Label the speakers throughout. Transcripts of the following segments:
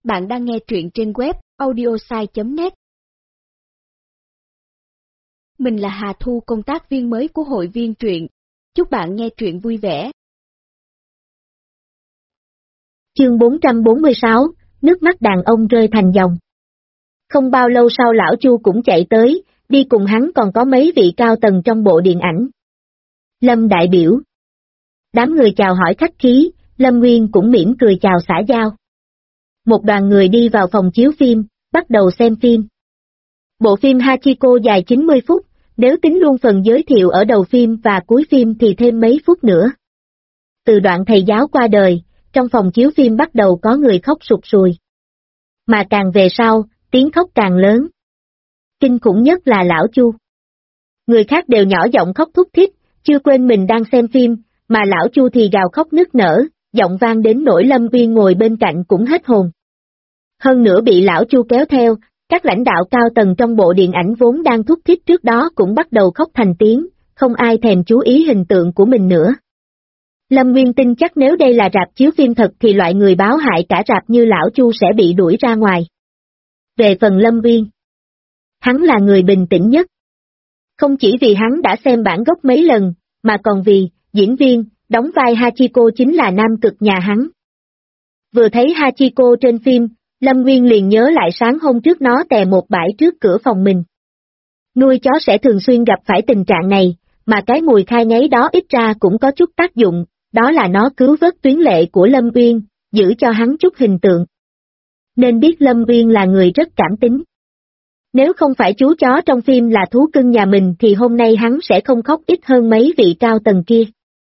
Speaker 1: Bạn đang nghe truyện trên web audiosai.net. Mình là Hà Thu, công tác viên mới của hội viên truyện. Chúc bạn nghe truyện vui vẻ.
Speaker 2: Chương 446, nước mắt đàn ông rơi thành dòng. Không bao lâu sau lão Chu cũng chạy tới, đi cùng hắn còn có mấy vị cao tầng trong bộ điện ảnh. Lâm đại biểu. Đám người chào hỏi khách khí, Lâm Nguyên cũng mỉm cười chào xã giao. Một đoàn người đi vào phòng chiếu phim, bắt đầu xem phim. Bộ phim Hachiko dài 90 phút, nếu tính luôn phần giới thiệu ở đầu phim và cuối phim thì thêm mấy phút nữa. Từ đoạn thầy giáo qua đời, trong phòng chiếu phim bắt đầu có người khóc sụt sùi. Mà càng về sau, tiếng khóc càng lớn. Kinh khủng nhất là lão Chu. Người khác đều nhỏ giọng khóc thút thít, chưa quên mình đang xem phim, mà lão Chu thì gào khóc nức nở, giọng vang đến nỗi Lâm Uyên ngồi bên cạnh cũng hết hồn. Hơn nữa bị lão Chu kéo theo, các lãnh đạo cao tầng trong bộ điện ảnh vốn đang thút thít trước đó cũng bắt đầu khóc thành tiếng, không ai thèm chú ý hình tượng của mình nữa. Lâm Nguyên tin chắc nếu đây là rạp chiếu phim thật thì loại người báo hại cả rạp như lão Chu sẽ bị đuổi ra ngoài. Về phần Lâm Nguyên, hắn là người bình tĩnh nhất. Không chỉ vì hắn đã xem bản gốc mấy lần, mà còn vì, diễn viên, đóng vai Hachiko chính là nam cực nhà hắn. Vừa thấy Hachiko trên phim, Lâm Nguyên liền nhớ lại sáng hôm trước nó tè một bãi trước cửa phòng mình. Nuôi chó sẽ thường xuyên gặp phải tình trạng này, mà cái mùi khai ngấy đó ít ra cũng có chút tác dụng, đó là nó cứu vớt tuyến lệ của Lâm Uyên, giữ cho hắn chút hình tượng. Nên biết Lâm Uyên là người rất cảm tính. Nếu không phải chú chó trong phim là thú cưng nhà mình thì hôm nay hắn sẽ không khóc ít hơn mấy vị cao tầng kia.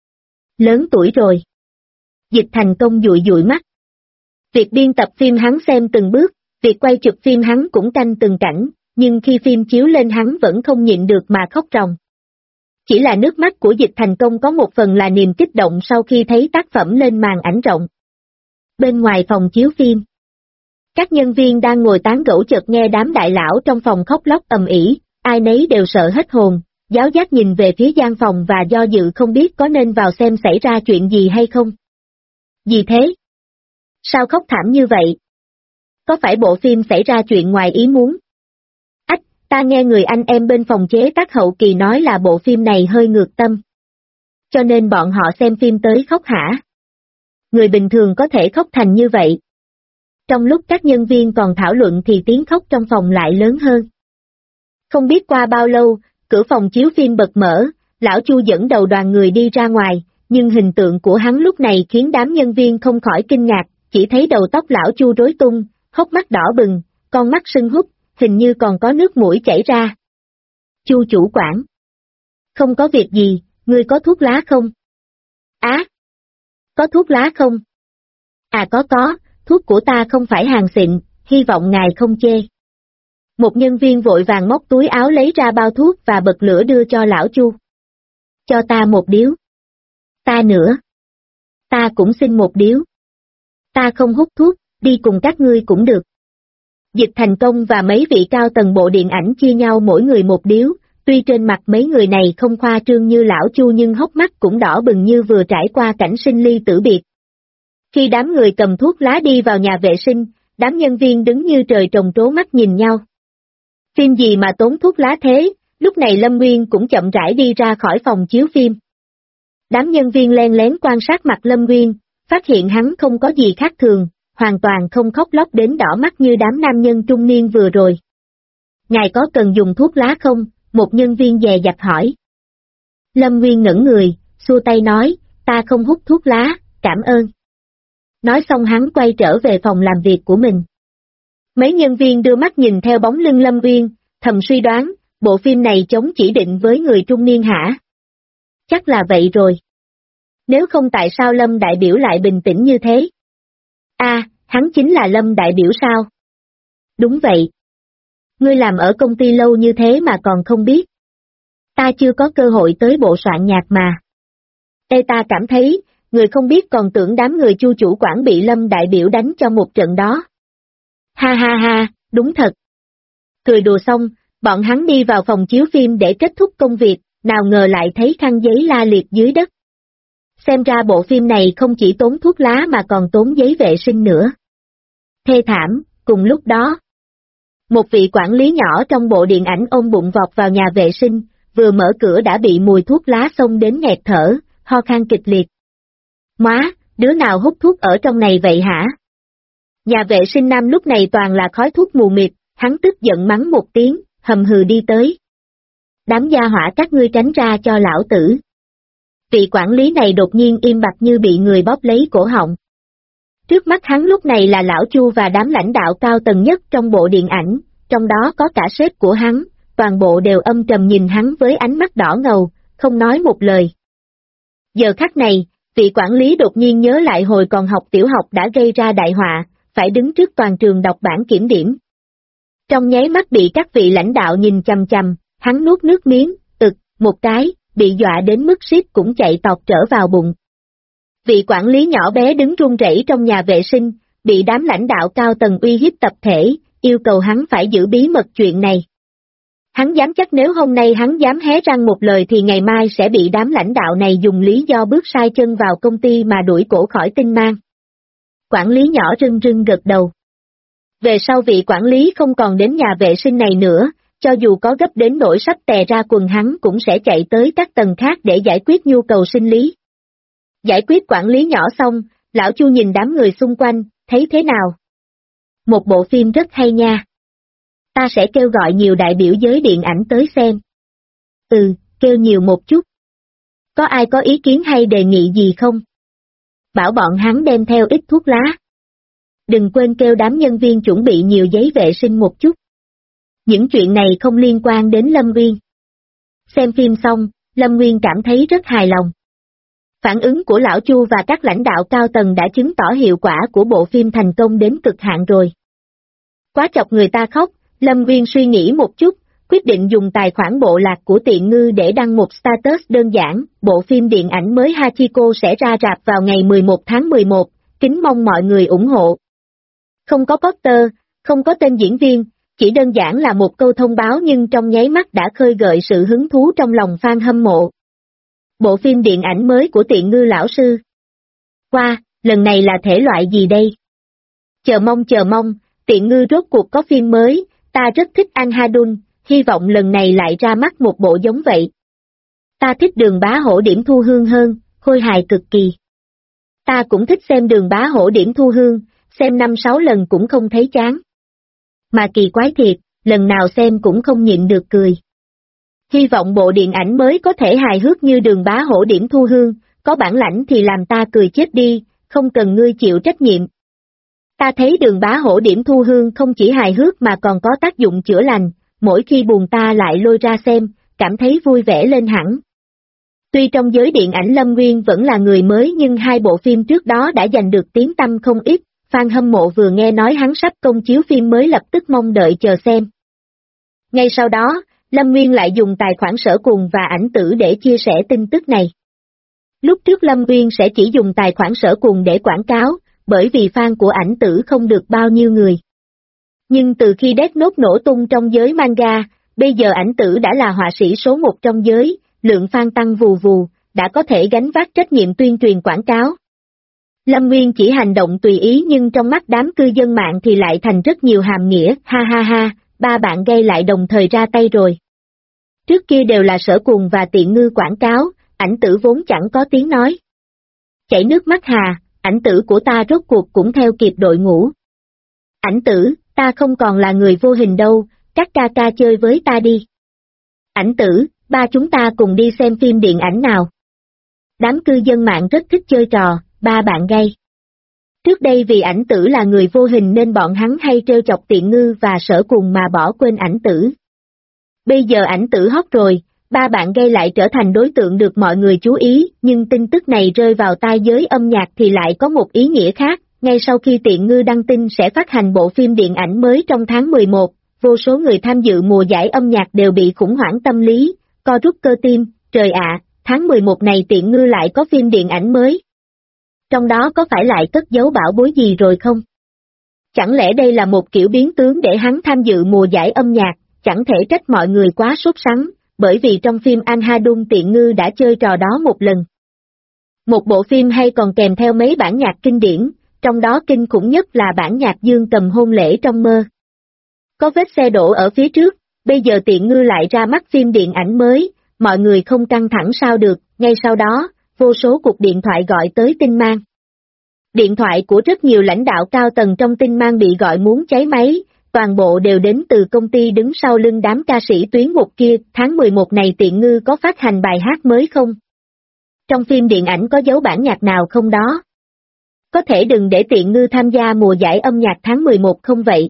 Speaker 2: Lớn tuổi rồi. Dịch Thành Công dụi dụi mắt. Việc biên tập phim hắn xem từng bước, việc quay chụp phim hắn cũng canh từng cảnh, nhưng khi phim chiếu lên hắn vẫn không nhịn được mà khóc ròng. Chỉ là nước mắt của Dịch Thành Công có một phần là niềm kích động sau khi thấy tác phẩm lên màn ảnh rộng. Bên ngoài phòng chiếu phim, các nhân viên đang ngồi tán gẫu chợt nghe đám đại lão trong phòng khóc lóc ầm ĩ, ai nấy đều sợ hết hồn, giáo giác nhìn về phía gian phòng và do dự không biết có nên vào xem xảy ra chuyện gì hay không. Gì thế? Sao khóc thảm như vậy? Có phải bộ phim xảy ra chuyện ngoài ý muốn? Ách, ta nghe người anh em bên phòng chế tác hậu kỳ nói là bộ phim này hơi ngược tâm. Cho nên bọn họ xem phim tới khóc hả? Người bình thường có thể khóc thành như vậy. Trong lúc các nhân viên còn thảo luận thì tiếng khóc trong phòng lại lớn hơn. Không biết qua bao lâu, cửa phòng chiếu phim bật mở, lão Chu dẫn đầu đoàn người đi ra ngoài, nhưng hình tượng của hắn lúc này khiến đám nhân viên không khỏi kinh ngạc, chỉ thấy đầu tóc lão Chu rối tung, hốc mắt đỏ bừng, con mắt sưng húp, hình như còn có nước mũi chảy ra. Chu chủ quản. Không có việc gì, ngươi có thuốc lá không? Á! Có thuốc lá không? À có, thuốc của ta không phải hàng xịn, hy vọng ngài không chê. Một nhân viên vội vàng móc túi áo lấy ra bao thuốc và bật lửa đưa cho lão Chu. Cho ta một điếu. Ta nữa. Ta cũng xin một điếu. Ta không hút thuốc, đi cùng các ngươi cũng được. Dịch Thành Công và mấy vị cao tầng bộ điện ảnh chia nhau mỗi người một điếu, tuy trên mặt mấy người này không khoa trương như lão Chu nhưng hốc mắt cũng đỏ bừng như vừa trải qua cảnh sinh ly tử biệt. Khi đám người cầm thuốc lá đi vào nhà vệ sinh, đám nhân viên đứng như trời trồng trố mắt nhìn nhau. Phim gì mà tốn thuốc lá thế? Lúc này Lâm Nguyên cũng chậm rãi đi ra khỏi phòng chiếu phim. Đám nhân viên len lén quan sát mặt Lâm Nguyên, phát hiện hắn không có gì khác thường, hoàn toàn không khóc lóc đến đỏ mắt như đám nam nhân trung niên vừa rồi. Ngài có cần dùng thuốc lá không? Một nhân viên dè dặt hỏi. Lâm Nguyên ngẩn người, xua tay nói, ta không hút thuốc lá, cảm ơn. Nói xong hắn quay trở về phòng làm việc của mình. Mấy nhân viên đưa mắt nhìn theo bóng lưng Lâm Nguyên, thầm suy đoán, bộ phim này chống chỉ định với người trung niên hả? Chắc là vậy rồi. Nếu không tại sao Lâm đại biểu lại bình tĩnh như thế? À, hắn chính là Lâm đại biểu sao? Đúng vậy. Ngươi làm ở công ty lâu như thế mà còn không biết. Ta chưa có cơ hội tới bộ soạn nhạc mà. Ê ta cảm thấy, người không biết còn tưởng đám người Chu chủ quản bị Lâm đại biểu đánh cho một trận đó. Ha ha ha, đúng thật. Cười đùa xong, bọn hắn đi vào phòng chiếu phim để kết thúc công việc, nào ngờ lại thấy khăn giấy la liệt dưới đất. Xem ra bộ phim này không chỉ tốn thuốc lá mà còn tốn giấy vệ sinh nữa. Thê thảm, cùng lúc đó. Một vị quản lý nhỏ trong bộ điện ảnh ôm bụng vọt vào nhà vệ sinh, vừa mở cửa đã bị mùi thuốc lá xông đến nghẹt thở, ho khan kịch liệt. Má, đứa nào hút thuốc ở trong này vậy hả? Nhà vệ sinh nam lúc này toàn là khói thuốc mù mịt, hắn tức giận mắng một tiếng, hầm hừ đi tới. Đám gia hỏa các ngươi tránh ra cho lão tử. Vị quản lý này đột nhiên im bặt như bị người bóp lấy cổ họng. Trước mắt hắn lúc này là lão Chu và đám lãnh đạo cao tầng nhất trong bộ điện ảnh, trong đó có cả sếp của hắn, toàn bộ đều âm trầm nhìn hắn với ánh mắt đỏ ngầu, không nói một lời. Giờ khắc này, vị quản lý đột nhiên nhớ lại hồi còn học tiểu học đã gây ra đại họa, phải đứng trước toàn trường đọc bản kiểm điểm. Trong nháy mắt bị các vị lãnh đạo nhìn chằm chằm, hắn nuốt nước miếng, một cái, bị dọa đến mức suýt cũng chạy tọt trở vào bụng. Vị quản lý nhỏ bé đứng run rẩy trong nhà vệ sinh, bị đám lãnh đạo cao tầng uy hiếp tập thể, yêu cầu hắn phải giữ bí mật chuyện này. Hắn dám chắc nếu hôm nay hắn dám hé răng một lời thì ngày mai sẽ bị đám lãnh đạo này dùng lý do bước sai chân vào công ty mà đuổi cổ khỏi tinh mang. Quản lý nhỏ rưng rưng gật đầu. Về sau vị quản lý không còn đến nhà vệ sinh này nữa, cho dù có gấp đến nỗi sắp tè ra quần hắn cũng sẽ chạy tới các tầng khác để giải quyết nhu cầu sinh lý. Giải quyết quản lý nhỏ xong, lão Chu nhìn đám người xung quanh, thấy thế nào? Một bộ phim rất hay nha. Ta sẽ kêu gọi nhiều đại biểu giới điện ảnh tới xem. Kêu nhiều một chút. Có ai có ý kiến hay đề nghị gì không? Bảo bọn hắn đem theo ít thuốc lá. Đừng quên kêu đám nhân viên chuẩn bị nhiều giấy vệ sinh một chút. Những chuyện này không liên quan đến Lâm Nguyên. Xem phim xong, Lâm Nguyên cảm thấy rất hài lòng. Phản ứng của lão Chu và các lãnh đạo cao tầng đã chứng tỏ hiệu quả của bộ phim thành công đến cực hạn rồi. Quá chọc người ta khóc, Lâm Nguyên suy nghĩ một chút, quyết định dùng tài khoản bộ lạc của Tiện Ngư để đăng một status đơn giản, bộ phim điện ảnh mới Hachiko sẽ ra rạp vào ngày 11 tháng 11, kính mong mọi người ủng hộ. Không có poster, không có tên diễn viên, chỉ đơn giản là một câu thông báo nhưng trong nháy mắt đã khơi gợi sự hứng thú trong lòng fan hâm mộ. Bộ phim điện ảnh mới của Tiện Ngư lão sư. Lần này là thể loại gì đây? Chờ mong, Tiện Ngư rốt cuộc có phim mới, ta rất thích Anh Hadun, hy vọng lần này lại ra mắt một bộ giống vậy. Ta thích Đường Bá Hổ Điểm Thu Hương hơn, khôi hài cực kỳ. Ta cũng thích xem Đường Bá Hổ Điểm Thu Hương, xem 5-6 lần cũng không thấy chán. Mà kỳ quái thiệt, lần nào xem cũng không nhịn được cười. Hy vọng bộ điện ảnh mới có thể hài hước như Đường Bá Hổ Điểm Thu Hương, có bản lãnh thì làm ta cười chết đi, không cần ngươi chịu trách nhiệm. Ta thấy Đường Bá Hổ Điểm Thu Hương không chỉ hài hước mà còn có tác dụng chữa lành, mỗi khi buồn ta lại lôi ra xem, cảm thấy vui vẻ lên hẳn. Tuy trong giới điện ảnh Lâm Nguyên vẫn là người mới nhưng hai bộ phim trước đó đã giành được tiếng tăm không ít, fan hâm mộ vừa nghe nói hắn sắp công chiếu phim mới lập tức mong đợi chờ xem. Ngay sau đó, Lâm Nguyên lại dùng tài khoản Sở Cùng và Ảnh Tử để chia sẻ tin tức này. Lúc trước Lâm Nguyên sẽ chỉ dùng tài khoản Sở Cùng để quảng cáo, bởi vì fan của Ảnh Tử không được bao nhiêu người. Nhưng từ khi Death Note nổ tung trong giới manga, bây giờ Ảnh Tử đã là họa sĩ số 1 trong giới, lượng fan tăng vù vù, đã có thể gánh vác trách nhiệm tuyên truyền quảng cáo. Lâm Nguyên chỉ hành động tùy ý nhưng trong mắt đám cư dân mạng thì lại thành rất nhiều hàm nghĩa, ha, ba bạn gây lại đồng thời ra tay rồi. Trước kia đều là Sở Cùng và Tiện Ngư quảng cáo, Ảnh Tử vốn chẳng có tiếng nói. Chảy nước mắt hà, Ảnh Tử của ta rốt cuộc cũng theo kịp đội ngũ. Ảnh Tử, ta không còn là người vô hình đâu, các ca chơi với ta đi. Ảnh Tử, ba chúng ta cùng đi xem phim điện ảnh nào. Đám cư dân mạng rất thích chơi trò, ba bạn gây. Trước đây vì Ảnh Tử là người vô hình nên bọn hắn hay trêu chọc Tiện Ngư và Sở Cùng mà bỏ quên Ảnh Tử. Bây giờ Ảnh Tử hot rồi, ba bạn gây lại trở thành đối tượng được mọi người chú ý, nhưng tin tức này rơi vào tai giới âm nhạc thì lại có một ý nghĩa khác. Ngay sau khi Tiện Ngư đăng tin sẽ phát hành bộ phim điện ảnh mới trong tháng 11, vô số người tham dự mùa giải âm nhạc đều bị khủng hoảng tâm lý, co rút cơ tim, trời ạ, tháng 11 này Tiện Ngư lại có phim điện ảnh mới. Trong đó có phải lại cất giấu bảo bối gì rồi không? Chẳng lẽ đây là một kiểu biến tướng để hắn tham dự mùa giải âm nhạc, chẳng thể trách mọi người quá sốt sắng, bởi vì trong phim Anh Hadun Tiện Ngư đã chơi trò đó một lần. Một bộ phim hay còn kèm theo mấy bản nhạc kinh điển, trong đó kinh khủng nhất là bản nhạc Dương Cầm hôn lễ trong mơ. Có vết xe đổ ở phía trước, bây giờ Tiện Ngư lại ra mắt phim điện ảnh mới, mọi người không căng thẳng sao được, ngay sau đó, vô số cuộc điện thoại gọi tới Tinh Mang. Điện thoại của rất nhiều lãnh đạo cao tầng trong Tinh Mang bị gọi muốn cháy máy, toàn bộ đều đến từ công ty đứng sau lưng đám ca sĩ tuyến một kia. Tháng 11 này Tiện Ngư có phát hành bài hát mới không? Trong phim điện ảnh có dấu bản nhạc nào không đó? Có thể đừng để Tiện Ngư tham gia mùa giải âm nhạc tháng 11 không vậy?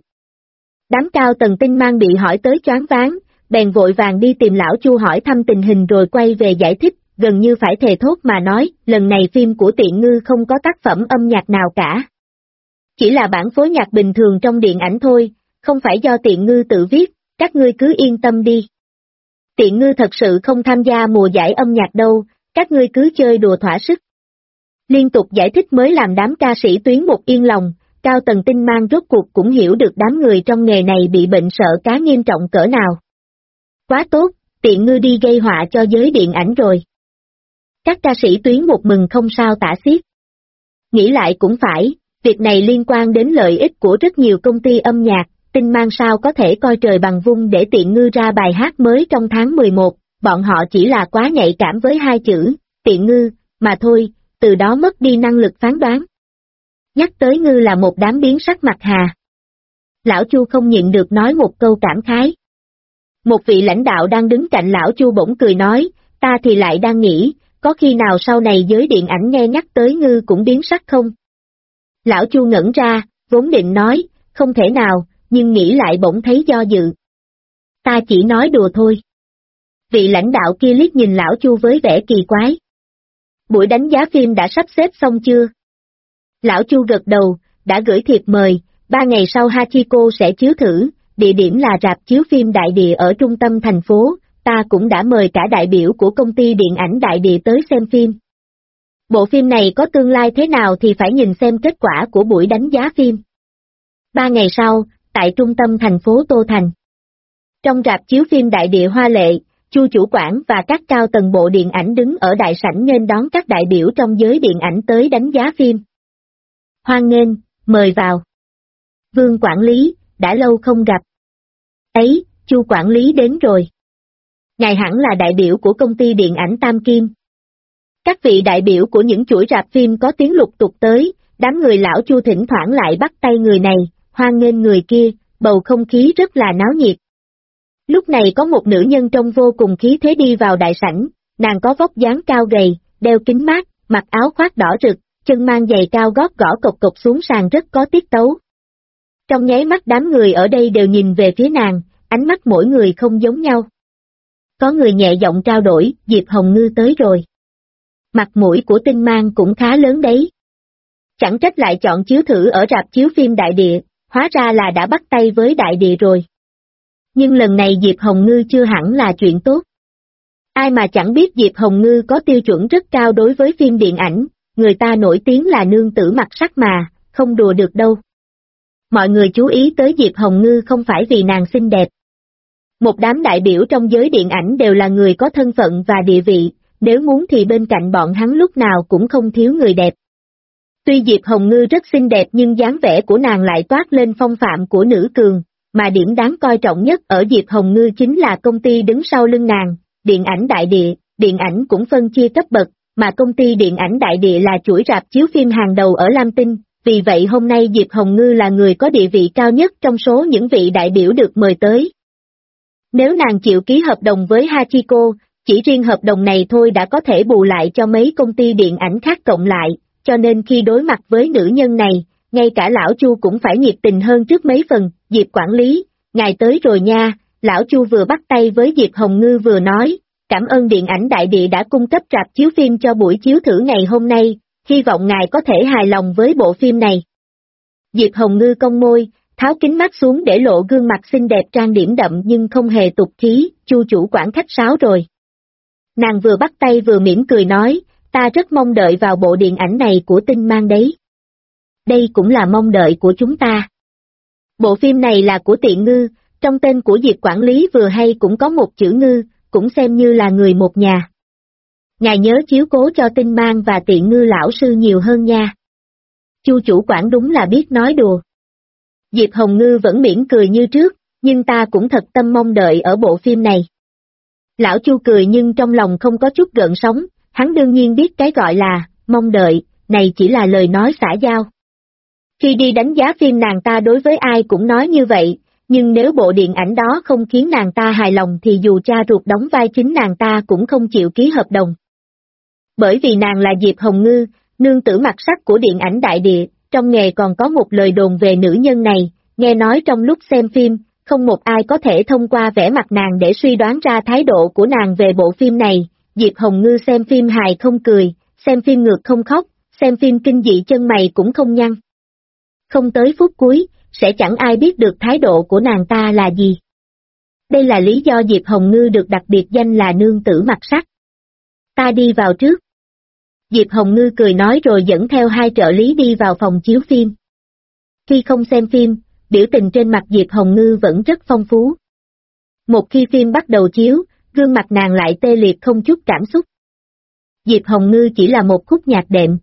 Speaker 2: Đám cao tầng Tinh Mang bị hỏi tới choáng váng, bèn vội vàng đi tìm lão Chu hỏi thăm tình hình rồi quay về giải thích, gần như phải thề thốt mà nói, lần này phim của Tiện Ngư không có tác phẩm âm nhạc nào cả. Chỉ là bản phối nhạc bình thường trong điện ảnh thôi, không phải do Tiện Ngư tự viết, các ngươi cứ yên tâm đi. Tiện Ngư thật sự không tham gia mùa giải âm nhạc đâu, các ngươi cứ chơi đùa thỏa sức. Liên tục giải thích mới làm đám ca sĩ tuyến một yên lòng, cao tầng Tinh Mang rốt cuộc cũng hiểu được đám người trong nghề này bị bệnh sợ cá nghiêm trọng cỡ nào. Quá tốt, Tiện Ngư đi gây họa cho giới điện ảnh rồi. Các ca sĩ tuyến một mừng không sao tả xiết. Nghĩ lại cũng phải, việc này liên quan đến lợi ích của rất nhiều công ty âm nhạc, Tinh Mang sao có thể coi trời bằng vung để Tiện Ngư ra bài hát mới trong tháng 11, bọn họ chỉ là quá nhạy cảm với hai chữ, Tiện Ngư, mà thôi, từ đó mất đi năng lực phán đoán. Nhắc tới Ngư là một đám biến sắc mặt hà. Lão Chu không nhịn được nói một câu cảm khái. Một vị lãnh đạo đang đứng cạnh lão Chu bỗng cười nói, ta thì lại đang nghĩ, có khi nào sau này giới điện ảnh nghe nhắc tới Ngư cũng biến sắc không? Lão Chu ngẩn ra, vốn định nói, không thể nào, nhưng nghĩ lại bỗng thấy do dự. Ta chỉ nói đùa thôi. Vị lãnh đạo kia liếc nhìn lão Chu với vẻ kỳ quái. Buổi đánh giá phim đã sắp xếp xong chưa? Lão Chu gật đầu, đã gửi thiệp mời, 3 ngày sau Hachiko sẽ chiếu thử, địa điểm là rạp chiếu phim Đại Địa ở trung tâm thành phố, ta cũng đã mời cả đại biểu của công ty điện ảnh Đại Địa tới xem phim. Bộ phim này có tương lai thế nào thì phải nhìn xem kết quả của buổi đánh giá phim. 3 ngày sau, tại trung tâm thành phố Tô Thành. Trong rạp chiếu phim Đại Địa hoa lệ, Chu chủ quản và các cao tầng bộ điện ảnh đứng ở đại sảnh nên đón các đại biểu trong giới điện ảnh tới đánh giá phim. Hoan nghênh, mời vào. Vương quản lý, đã lâu không gặp. Ấy, Chu quản lý đến rồi. Ngài hẳn là đại biểu của công ty điện ảnh Tam Kim. Các vị đại biểu của những chuỗi rạp phim có tiếng lục tục tới, đám người lão Chu thỉnh thoảng lại bắt tay người này, hoan nghênh người kia, bầu không khí rất là náo nhiệt. Lúc này có một nữ nhân trông vô cùng khí thế đi vào đại sảnh, nàng có vóc dáng cao gầy, đeo kính mát, mặc áo khoác đỏ rực, chân mang giày cao gót gõ cộc cộc xuống sàn rất có tiết tấu. Trong nháy mắt đám người ở đây đều nhìn về phía nàng, ánh mắt mỗi người không giống nhau. Có người nhẹ giọng trao đổi, Diệp Hồng Ngư tới rồi. Mặt mũi của Tinh Mang cũng khá lớn đấy. Chẳng trách lại chọn chiếu thử ở rạp chiếu phim Đại Địa, hóa ra là đã bắt tay với Đại Địa rồi. Nhưng lần này Diệp Hồng Ngư chưa hẳn là chuyện tốt. Ai mà chẳng biết Diệp Hồng Ngư có tiêu chuẩn rất cao đối với phim điện ảnh, người ta nổi tiếng là nương tử mặt sắc mà, không đùa được đâu. Mọi người chú ý tới Diệp Hồng Ngư không phải vì nàng xinh đẹp. Một đám đại biểu trong giới điện ảnh đều là người có thân phận và địa vị, nếu muốn thì bên cạnh bọn hắn lúc nào cũng không thiếu người đẹp. Tuy Diệp Hồng Ngư rất xinh đẹp nhưng dáng vẻ của nàng lại toát lên phong phạm của nữ cường, mà điểm đáng coi trọng nhất ở Diệp Hồng Ngư chính là công ty đứng sau lưng nàng, điện ảnh Đại Địa, điện ảnh cũng phân chia cấp bậc, mà công ty điện ảnh Đại Địa là chuỗi rạp chiếu phim hàng đầu ở Lam Tinh, vì vậy hôm nay Diệp Hồng Ngư là người có địa vị cao nhất trong số những vị đại biểu được mời tới. Nếu nàng chịu ký hợp đồng với Hachiko, chỉ riêng hợp đồng này thôi đã có thể bù lại cho mấy công ty điện ảnh khác cộng lại, cho nên khi đối mặt với nữ nhân này, ngay cả lão Chu cũng phải nhiệt tình hơn trước mấy phần. Diệp quản lý, ngài tới rồi nha, lão Chu vừa bắt tay với Diệp Hồng Ngư vừa nói, cảm ơn điện ảnh Đại Địa đã cung cấp rạp chiếu phim cho buổi chiếu thử ngày hôm nay, hy vọng ngài có thể hài lòng với bộ phim này. Diệp Hồng Ngư cong môi, tháo kính mắt xuống để lộ gương mặt xinh đẹp trang điểm đậm nhưng không hề tục khí, Chu chủ quản khách sáo rồi. Nàng vừa bắt tay vừa mỉm cười nói, ta rất mong đợi vào bộ điện ảnh này của Tinh Mang đấy. Đây cũng là mong đợi của chúng ta. Bộ phim này là của Tiện Ngư, trong tên của Diệp quản lý vừa hay cũng có một chữ Ngư, cũng xem như là người một nhà. Ngài nhớ chiếu cố cho Tinh Mang và Tiện Ngư lão sư nhiều hơn nha. Chu chủ quản đúng là biết nói đùa. Diệp Hồng Ngư vẫn mỉm cười như trước, nhưng ta cũng thật tâm mong đợi ở bộ phim này. Lão Chu cười nhưng trong lòng không có chút gợn sóng, hắn đương nhiên biết cái gọi là mong đợi, này chỉ là lời nói xã giao. Khi đi đánh giá phim nàng ta đối với ai cũng nói như vậy, nhưng nếu bộ điện ảnh đó không khiến nàng ta hài lòng thì dù cha ruột đóng vai chính nàng ta cũng không chịu ký hợp đồng. Bởi vì nàng là Diệp Hồng Ngư, nương tử mặc sắc của điện ảnh đại địa, trong nghề còn có một lời đồn về nữ nhân này, nghe nói trong lúc xem phim, không một ai có thể thông qua vẻ mặt nàng để suy đoán ra thái độ của nàng về bộ phim này. Diệp Hồng Ngư xem phim hài không cười, xem phim ngược không khóc, xem phim kinh dị chân mày cũng không nhăn. Không tới phút cuối, sẽ chẳng ai biết được thái độ của nàng ta là gì. Đây là lý do Diệp Hồng Ngư được đặc biệt danh là nương tử mặc sắc. Ta đi vào trước. Diệp Hồng Ngư cười nói rồi dẫn theo hai trợ lý đi vào phòng chiếu phim. Khi không xem phim, biểu tình trên mặt Diệp Hồng Ngư vẫn rất phong phú. Một khi phim bắt đầu chiếu, gương mặt nàng lại tê liệt không chút cảm xúc. Diệp Hồng Ngư chỉ là một khúc nhạc đệm.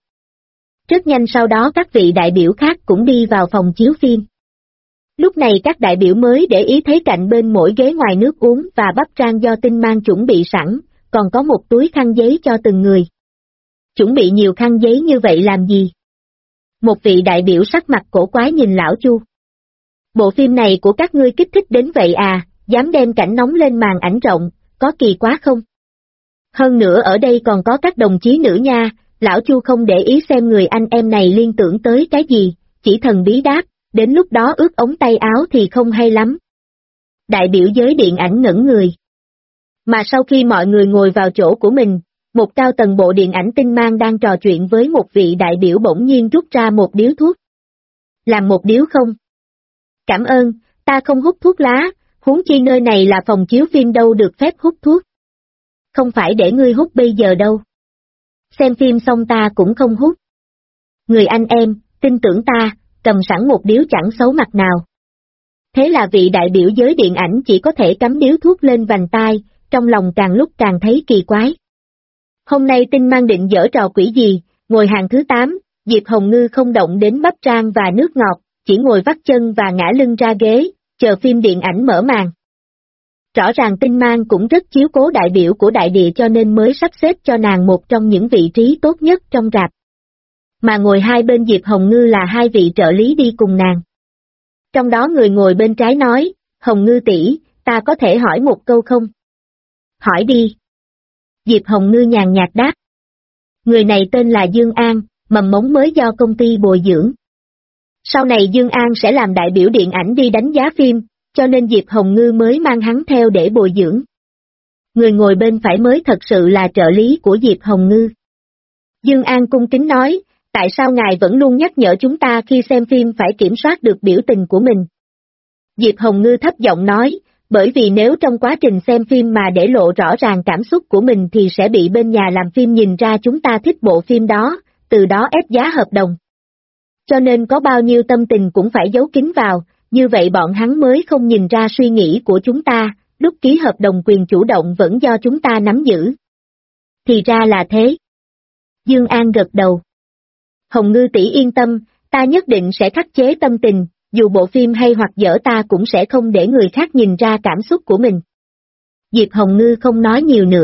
Speaker 2: Rất nhanh sau đó các vị đại biểu khác cũng đi vào phòng chiếu phim. Lúc này các đại biểu mới để ý thấy cạnh bên mỗi ghế ngoài nước uống và bắp rang do Tinh Mang chuẩn bị sẵn, còn có một túi khăn giấy cho từng người. Chuẩn bị nhiều khăn giấy như vậy làm gì? Một vị đại biểu sắc mặt cổ quái nhìn lão Chu. Bộ phim này của các ngươi kích thích đến vậy à, dám đem cảnh nóng lên màn ảnh rộng, có kỳ quá không? Hơn nữa ở đây còn có các đồng chí nữ nha, lão Chu không để ý xem người anh em này liên tưởng tới cái gì, chỉ thần bí đáp, đến lúc đó ướt ống tay áo thì không hay lắm. Đại biểu giới điện ảnh ngẩn người. Mà sau khi mọi người ngồi vào chỗ của mình, một cao tầng bộ điện ảnh Tinh Mang đang trò chuyện với một vị đại biểu bỗng nhiên rút ra một điếu thuốc. Làm một điếu không? Cảm ơn, ta không hút thuốc lá, huống chi nơi này là phòng chiếu phim đâu được phép hút thuốc. Không phải để ngươi hút bây giờ đâu. Xem phim xong ta cũng không hút. Người anh em, tin tưởng ta, cầm sẵn một điếu chẳng xấu mặt nào. Thế là vị đại biểu giới điện ảnh chỉ có thể cắm điếu thuốc lên vành tai, trong lòng càng lúc càng thấy kỳ quái. Hôm nay Tinh Mang định giở trò quỷ gì, ngồi hàng thứ 8, Diệp Hồng Ngư không động đến bắp rang và nước ngọt, chỉ ngồi vắt chân và ngã lưng ra ghế, chờ phim điện ảnh mở màn. Rõ ràng Tinh Mang cũng rất chiếu cố đại biểu của đại địa cho nên mới sắp xếp cho nàng một trong những vị trí tốt nhất trong rạp. Mà ngồi hai bên Diệp Hồng Ngư là hai vị trợ lý đi cùng nàng. Trong đó người ngồi bên trái nói, Hồng Ngư tỷ, ta có thể hỏi một câu không? Hỏi đi. Diệp Hồng Ngư nhàn nhạt đáp. Người này tên là Dương An, mầm mống mới do công ty bồi dưỡng. Sau này Dương An sẽ làm đại biểu điện ảnh đi đánh giá phim, cho nên Diệp Hồng Ngư mới mang hắn theo để bồi dưỡng. Người ngồi bên phải mới thật sự là trợ lý của Diệp Hồng Ngư. Dương An cung kính nói, tại sao ngài vẫn luôn nhắc nhở chúng ta khi xem phim phải kiểm soát được biểu tình của mình? Diệp Hồng Ngư thấp giọng nói, bởi vì nếu trong quá trình xem phim mà để lộ rõ ràng cảm xúc của mình thì sẽ bị bên nhà làm phim nhìn ra chúng ta thích bộ phim đó, từ đó ép giá hợp đồng. Cho nên có bao nhiêu tâm tình cũng phải giấu kín vào, như vậy bọn hắn mới không nhìn ra suy nghĩ của chúng ta, lúc ký hợp đồng quyền chủ động vẫn do chúng ta nắm giữ. Thì ra là thế. Dương An gật đầu. Hồng Ngư tỷ yên tâm, ta nhất định sẽ khắc chế tâm tình, dù bộ phim hay hoặc dở ta cũng sẽ không để người khác nhìn ra cảm xúc của mình. Diệp Hồng Ngư không nói nhiều nữa.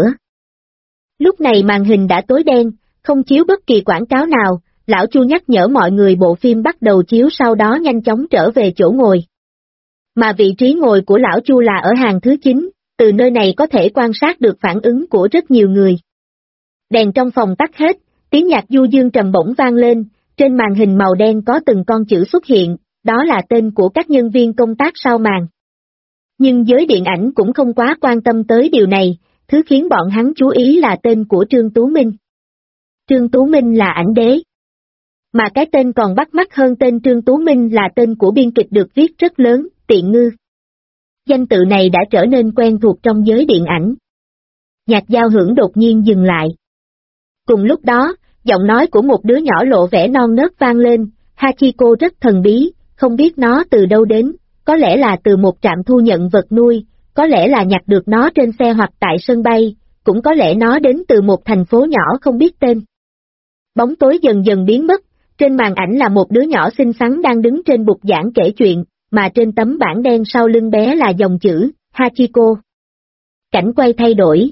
Speaker 2: Lúc này màn hình đã tối đen, không chiếu bất kỳ quảng cáo nào, lão Chu nhắc nhở mọi người bộ phim bắt đầu chiếu sau đó nhanh chóng trở về chỗ ngồi. Mà vị trí ngồi của lão Chu là ở hàng thứ 9, từ nơi này có thể quan sát được phản ứng của rất nhiều người. Đèn trong phòng tắt hết, tiếng nhạc du dương trầm bổng vang lên, trên màn hình màu đen có từng con chữ xuất hiện, đó là tên của các nhân viên công tác sau màn. Nhưng giới điện ảnh cũng không quá quan tâm tới điều này, thứ khiến bọn hắn chú ý là tên của Trương Tú Minh. Trương Tú Minh là ảnh đế. Mà cái tên còn bắt mắt hơn tên Trương Tú Minh là tên của biên kịch được viết rất lớn, Tiện Ngư. Danh tự này đã trở nên quen thuộc trong giới điện ảnh. Nhạc giao hưởng đột nhiên dừng lại. Cùng lúc đó, giọng nói của một đứa nhỏ lộ vẻ non nớt vang lên, Hachiko rất thần bí, không biết nó từ đâu đến, có lẽ là từ một trạm thu nhận vật nuôi, có lẽ là nhặt được nó trên xe hoặc tại sân bay, cũng có lẽ nó đến từ một thành phố nhỏ không biết tên. Bóng tối dần dần biến mất, Trên màn ảnh là một đứa nhỏ xinh xắn đang đứng trên bục giảng kể chuyện, mà trên tấm bảng đen sau lưng bé là dòng chữ, Hachiko. Cảnh quay thay đổi.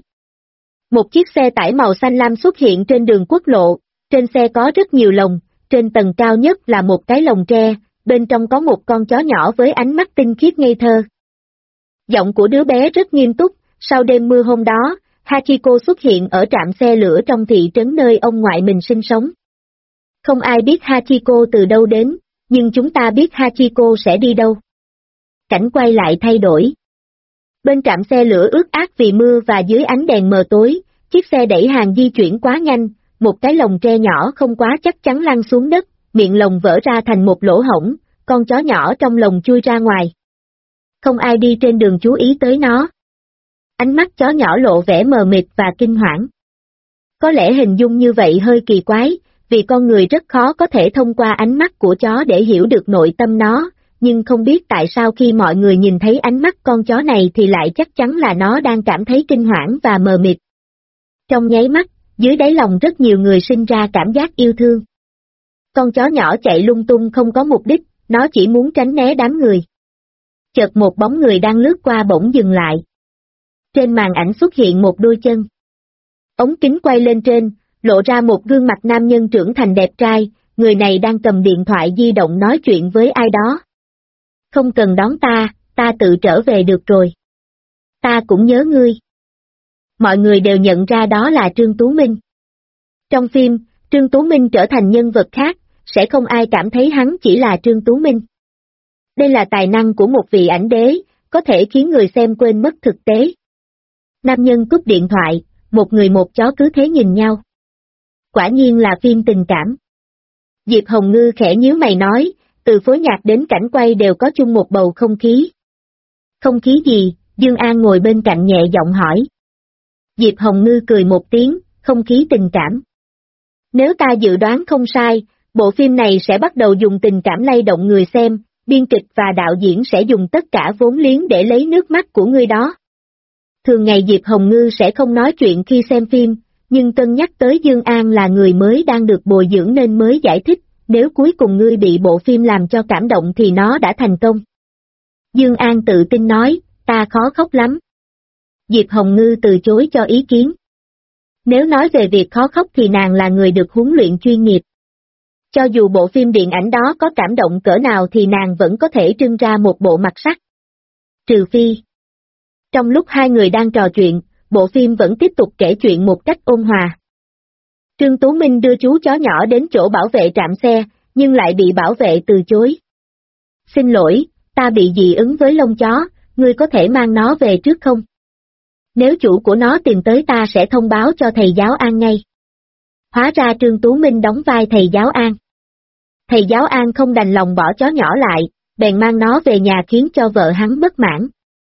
Speaker 2: Một chiếc xe tải màu xanh lam xuất hiện trên đường quốc lộ, trên xe có rất nhiều lồng, trên tầng cao nhất là một cái lồng tre, bên trong có một con chó nhỏ với ánh mắt tinh khiết ngây thơ. Giọng của đứa bé rất nghiêm túc, sau đêm mưa hôm đó, Hachiko xuất hiện ở trạm xe lửa trong thị trấn nơi ông ngoại mình sinh sống. Không ai biết Hachiko từ đâu đến, nhưng chúng ta biết Hachiko sẽ đi đâu. Cảnh quay lại thay đổi. Bên trạm xe lửa ướt át vì mưa và dưới ánh đèn mờ tối, chiếc xe đẩy hàng di chuyển quá nhanh, một cái lồng tre nhỏ không quá chắc chắn lăn xuống đất, miệng lồng vỡ ra thành một lỗ hổng, con chó nhỏ trong lồng chui ra ngoài. Không ai đi trên đường chú ý tới nó. Ánh mắt chó nhỏ lộ vẻ mờ mịt và kinh hoảng. Có lẽ hình dung như vậy hơi kỳ quái, vì con người rất khó có thể thông qua ánh mắt của chó để hiểu được nội tâm nó, nhưng không biết tại sao khi mọi người nhìn thấy ánh mắt con chó này thì lại chắc chắn là nó đang cảm thấy kinh hoảng và mờ mịt. Trong nháy mắt, dưới đáy lòng rất nhiều người sinh ra cảm giác yêu thương. Con chó nhỏ chạy lung tung không có mục đích, nó chỉ muốn tránh né đám người. Chợt một bóng người đang lướt qua bỗng dừng lại. Trên màn ảnh xuất hiện một đôi chân. Ống kính quay lên trên, lộ ra một gương mặt nam nhân trưởng thành đẹp trai, người này đang cầm điện thoại di động nói chuyện với ai đó. Không cần đón ta tự trở về được rồi. Ta cũng nhớ ngươi. Mọi người đều nhận ra đó là Trương Tú Minh. Trong phim, Trương Tú Minh trở thành nhân vật khác, sẽ không ai cảm thấy hắn chỉ là Trương Tú Minh. Đây là tài năng của một vị ảnh đế, có thể khiến người xem quên mất thực tế. Nam nhân cúp điện thoại, một người một chó cứ thế nhìn nhau. Quả nhiên là phim tình cảm. Diệp Hồng Ngư khẽ nhíu mày nói, từ phối nhạc đến cảnh quay đều có chung một bầu không khí. Không khí gì? Dương An ngồi bên cạnh nhẹ giọng hỏi. Diệp Hồng Ngư cười một tiếng, không khí tình cảm. Nếu ta dự đoán không sai, bộ phim này sẽ bắt đầu dùng tình cảm lay động người xem, biên kịch và đạo diễn sẽ dùng tất cả vốn liếng để lấy nước mắt của ngươi đó. Thường ngày Diệp Hồng Ngư sẽ không nói chuyện khi xem phim, nhưng cân nhắc tới Dương An là người mới đang được bồi dưỡng nên mới giải thích, nếu cuối cùng ngươi bị bộ phim làm cho cảm động thì nó đã thành công. Dương An tự tin nói, ta khó khóc lắm. Diệp Hồng Ngư từ chối cho ý kiến. Nếu nói về việc khó khóc thì nàng là người được huấn luyện chuyên nghiệp. Cho dù bộ phim điện ảnh đó có cảm động cỡ nào thì nàng vẫn có thể trưng ra một bộ mặt sắc. Trừ phi. Trong lúc hai người đang trò chuyện, bộ phim vẫn tiếp tục kể chuyện một cách ôn hòa. Trương Tú Minh đưa chú chó nhỏ đến chỗ bảo vệ trạm xe, nhưng lại bị bảo vệ từ chối. Xin lỗi, ta bị dị ứng với lông chó, ngươi có thể mang nó về trước không? Nếu chủ của nó tìm tới ta sẽ thông báo cho thầy giáo An ngay. Hóa ra Trương Tú Minh đóng vai thầy giáo An. Thầy giáo An không đành lòng bỏ chó nhỏ lại, bèn mang nó về nhà khiến cho vợ hắn bất mãn.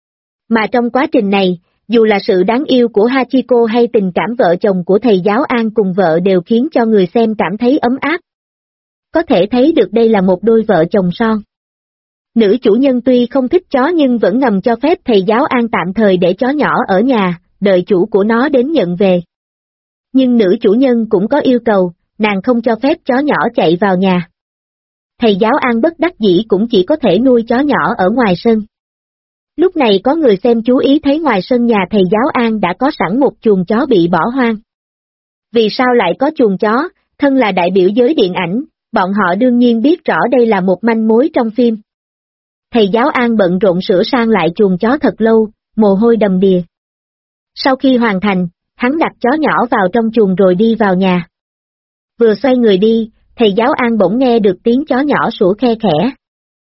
Speaker 2: Mà trong quá trình này, dù là sự đáng yêu của Hachiko hay tình cảm vợ chồng của thầy giáo An cùng vợ đều khiến cho người xem cảm thấy ấm áp. Có thể thấy được đây là một đôi vợ chồng son. Nữ chủ nhân tuy không thích chó nhưng vẫn ngầm cho phép thầy giáo An tạm thời để chó nhỏ ở nhà, đợi chủ của nó đến nhận về. Nhưng nữ chủ nhân cũng có yêu cầu, nàng không cho phép chó nhỏ chạy vào nhà. Thầy giáo An bất đắc dĩ cũng chỉ có thể nuôi chó nhỏ ở ngoài sân. Lúc này có người xem chú ý thấy ngoài sân nhà thầy giáo An đã có sẵn một chuồng chó bị bỏ hoang. Vì sao lại có chuồng chó? Thân là đại biểu giới điện ảnh, bọn họ đương nhiên biết rõ đây là một manh mối trong phim. Thầy giáo An bận rộn sửa sang lại chuồng chó thật lâu, mồ hôi đầm đìa. Sau khi hoàn thành, hắn đặt chó nhỏ vào trong chuồng rồi đi vào nhà. Vừa xoay người đi, thầy giáo An bỗng nghe được tiếng chó nhỏ sủa khe khẽ.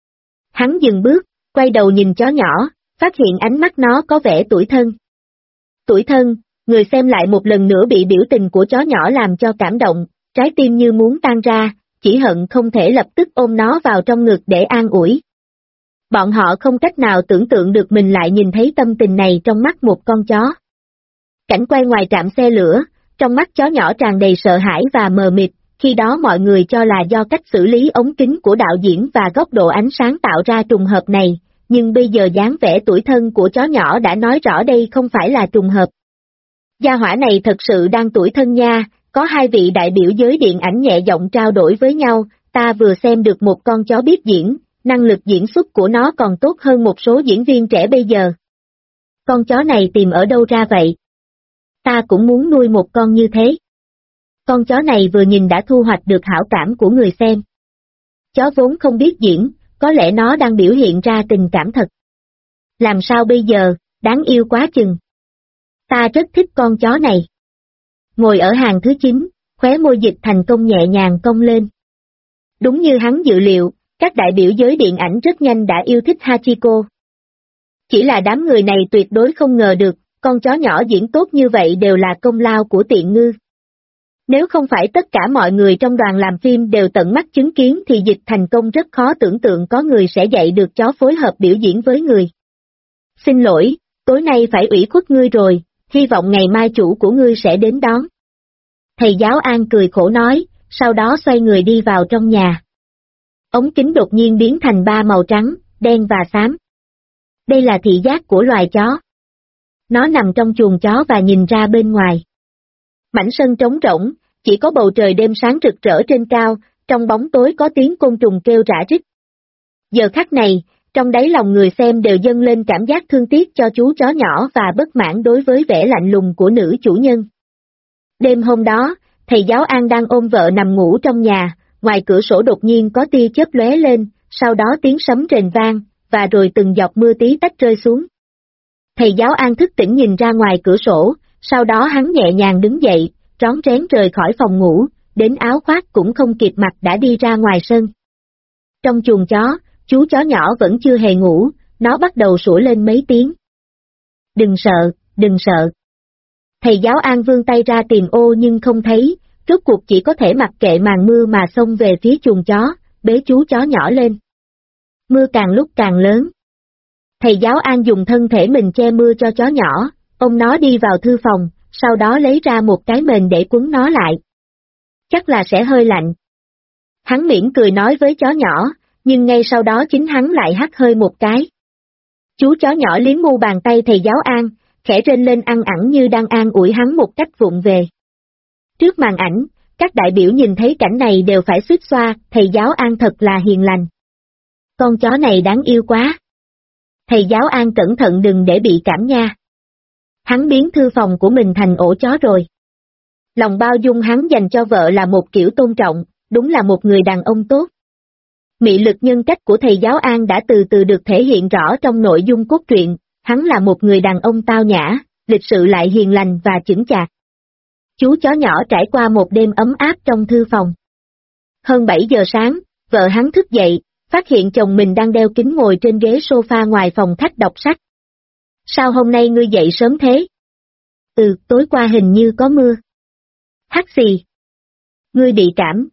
Speaker 2: Hắn dừng bước, quay đầu nhìn chó nhỏ, phát hiện ánh mắt nó có vẻ tủi thân. Tủi thân, người xem lại một lần nữa bị biểu tình của chó nhỏ làm cho cảm động, trái tim như muốn tan ra, chỉ hận không thể lập tức ôm nó vào trong ngực để an ủi. Bọn họ không cách nào tưởng tượng được mình lại nhìn thấy tâm tình này trong mắt một con chó. Cảnh quay ngoài trạm xe lửa, trong mắt chó nhỏ tràn đầy sợ hãi và mờ mịt, khi đó mọi người cho là do cách xử lý ống kính của đạo diễn và góc độ ánh sáng tạo ra trùng hợp này, nhưng bây giờ dáng vẻ tủi thân của chó nhỏ đã nói rõ đây không phải là trùng hợp. Gia hỏa này thật sự đang tủi thân nha, có hai vị đại biểu giới điện ảnh nhẹ giọng trao đổi với nhau, ta vừa xem được một con chó biết diễn, năng lực diễn xuất của nó còn tốt hơn một số diễn viên trẻ bây giờ. Con chó này tìm ở đâu ra vậy? Ta cũng muốn nuôi một con như thế. Con chó này vừa nhìn đã thu hoạch được hảo cảm của người xem. Chó vốn không biết diễn, có lẽ nó đang biểu hiện ra tình cảm thật. Làm sao bây giờ, đáng yêu quá chừng. Ta rất thích con chó này. Ngồi ở hàng thứ 9, khóe môi Dịch Thành Công nhẹ nhàng cong lên. Đúng như hắn dự liệu, các đại biểu giới điện ảnh rất nhanh đã yêu thích Hachiko. Chỉ là đám người này tuyệt đối không ngờ được, con chó nhỏ diễn tốt như vậy đều là công lao của Tiện Ngư. Nếu không phải tất cả mọi người trong đoàn làm phim đều tận mắt chứng kiến thì Dịch Thành Công rất khó tưởng tượng có người sẽ dạy được chó phối hợp biểu diễn với người. Xin lỗi, tối nay phải ủy khuất ngươi rồi, hy vọng ngày mai chủ của ngươi sẽ đến đón. Thầy giáo An cười khổ nói, sau đó xoay người đi vào trong nhà. Ống kính đột nhiên biến thành 3 màu trắng, đen và xám. Đây là thị giác của loài chó. Nó nằm trong chuồng chó và nhìn ra bên ngoài. Mảnh sân trống rỗng, chỉ có bầu trời đêm sáng rực rỡ trên cao, trong bóng tối có tiếng côn trùng kêu rả rích. Giờ khắc này, trong đáy lòng người xem đều dâng lên cảm giác thương tiếc cho chú chó nhỏ và bất mãn đối với vẻ lạnh lùng của nữ chủ nhân. Đêm hôm đó, thầy giáo An đang ôm vợ nằm ngủ trong nhà, ngoài cửa sổ đột nhiên có tia chớp lóe lên, sau đó tiếng sấm rền vang, và rồi từng giọt mưa tí tách rơi xuống. Thầy giáo An thức tỉnh nhìn ra ngoài cửa sổ, sau đó hắn nhẹ nhàng đứng dậy, rón rén rời khỏi phòng ngủ, đến áo khoác cũng không kịp mặc đã đi ra ngoài sân. Trong chuồng chó, chú chó nhỏ vẫn chưa hề ngủ, nó bắt đầu sủa lên mấy tiếng. Đừng sợ, đừng sợ. Thầy giáo An vươn tay ra tìm ô nhưng không thấy, rốt cuộc chỉ có thể mặc kệ màn mưa mà xông về phía chuồng chó, bế chú chó nhỏ lên. Mưa càng lúc càng lớn. Thầy giáo An dùng thân thể mình che mưa cho chó nhỏ, ôm nó đi vào thư phòng, sau đó lấy ra một cái mền để quấn nó lại. Chắc là sẽ hơi lạnh. Hắn mỉm cười nói với chó nhỏ, nhưng ngay sau đó chính hắn lại hắt hơi một cái. Chú chó nhỏ liếm mu bàn tay thầy giáo An, khẽ rên lên ăn ẳng như đang an ủi hắn một cách vụng về. Trước màn ảnh, các đại biểu nhìn thấy cảnh này đều phải xuýt xoa, thầy giáo An thật là hiền lành. Con chó này đáng yêu quá. Thầy giáo An cẩn thận đừng để bị cảm nha. Hắn biến thư phòng của mình thành ổ chó rồi. Lòng bao dung hắn dành cho vợ là một kiểu tôn trọng, đúng là một người đàn ông tốt. Mị lực nhân cách của thầy giáo An đã từ từ được thể hiện rõ trong nội dung cốt truyện, hắn là một người đàn ông tao nhã, lịch sự lại hiền lành và chững chạc. Chú chó nhỏ trải qua một đêm ấm áp trong thư phòng. Hơn 7 giờ sáng, vợ hắn thức dậy, phát hiện chồng mình đang đeo kính ngồi trên ghế sofa ngoài phòng khách đọc sách. Sao hôm nay ngươi dậy sớm thế? Tối qua hình như có mưa. Hắt xì. Ngươi bị cảm.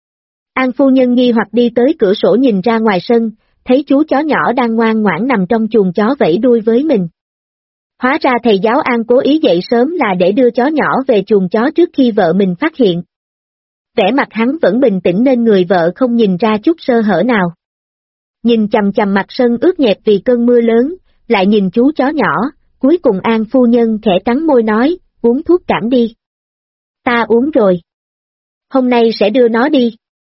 Speaker 2: An phu nhân nghi hoặc đi tới cửa sổ nhìn ra ngoài sân, thấy chú chó nhỏ đang ngoan ngoãn nằm trong chuồng chó vẫy đuôi với mình. Hóa ra thầy giáo An cố ý dậy sớm là để đưa chó nhỏ về chuồng chó trước khi vợ mình phát hiện. Vẻ mặt hắn vẫn bình tĩnh nên người vợ không nhìn ra chút sơ hở nào. Nhìn chằm chằm mặt sân ướt nhẹp vì cơn mưa lớn, lại nhìn chú chó nhỏ, cuối cùng An phu nhân khẽ cắn môi nói, uống thuốc cảm đi. Ta uống rồi. Hôm nay sẽ đưa nó đi.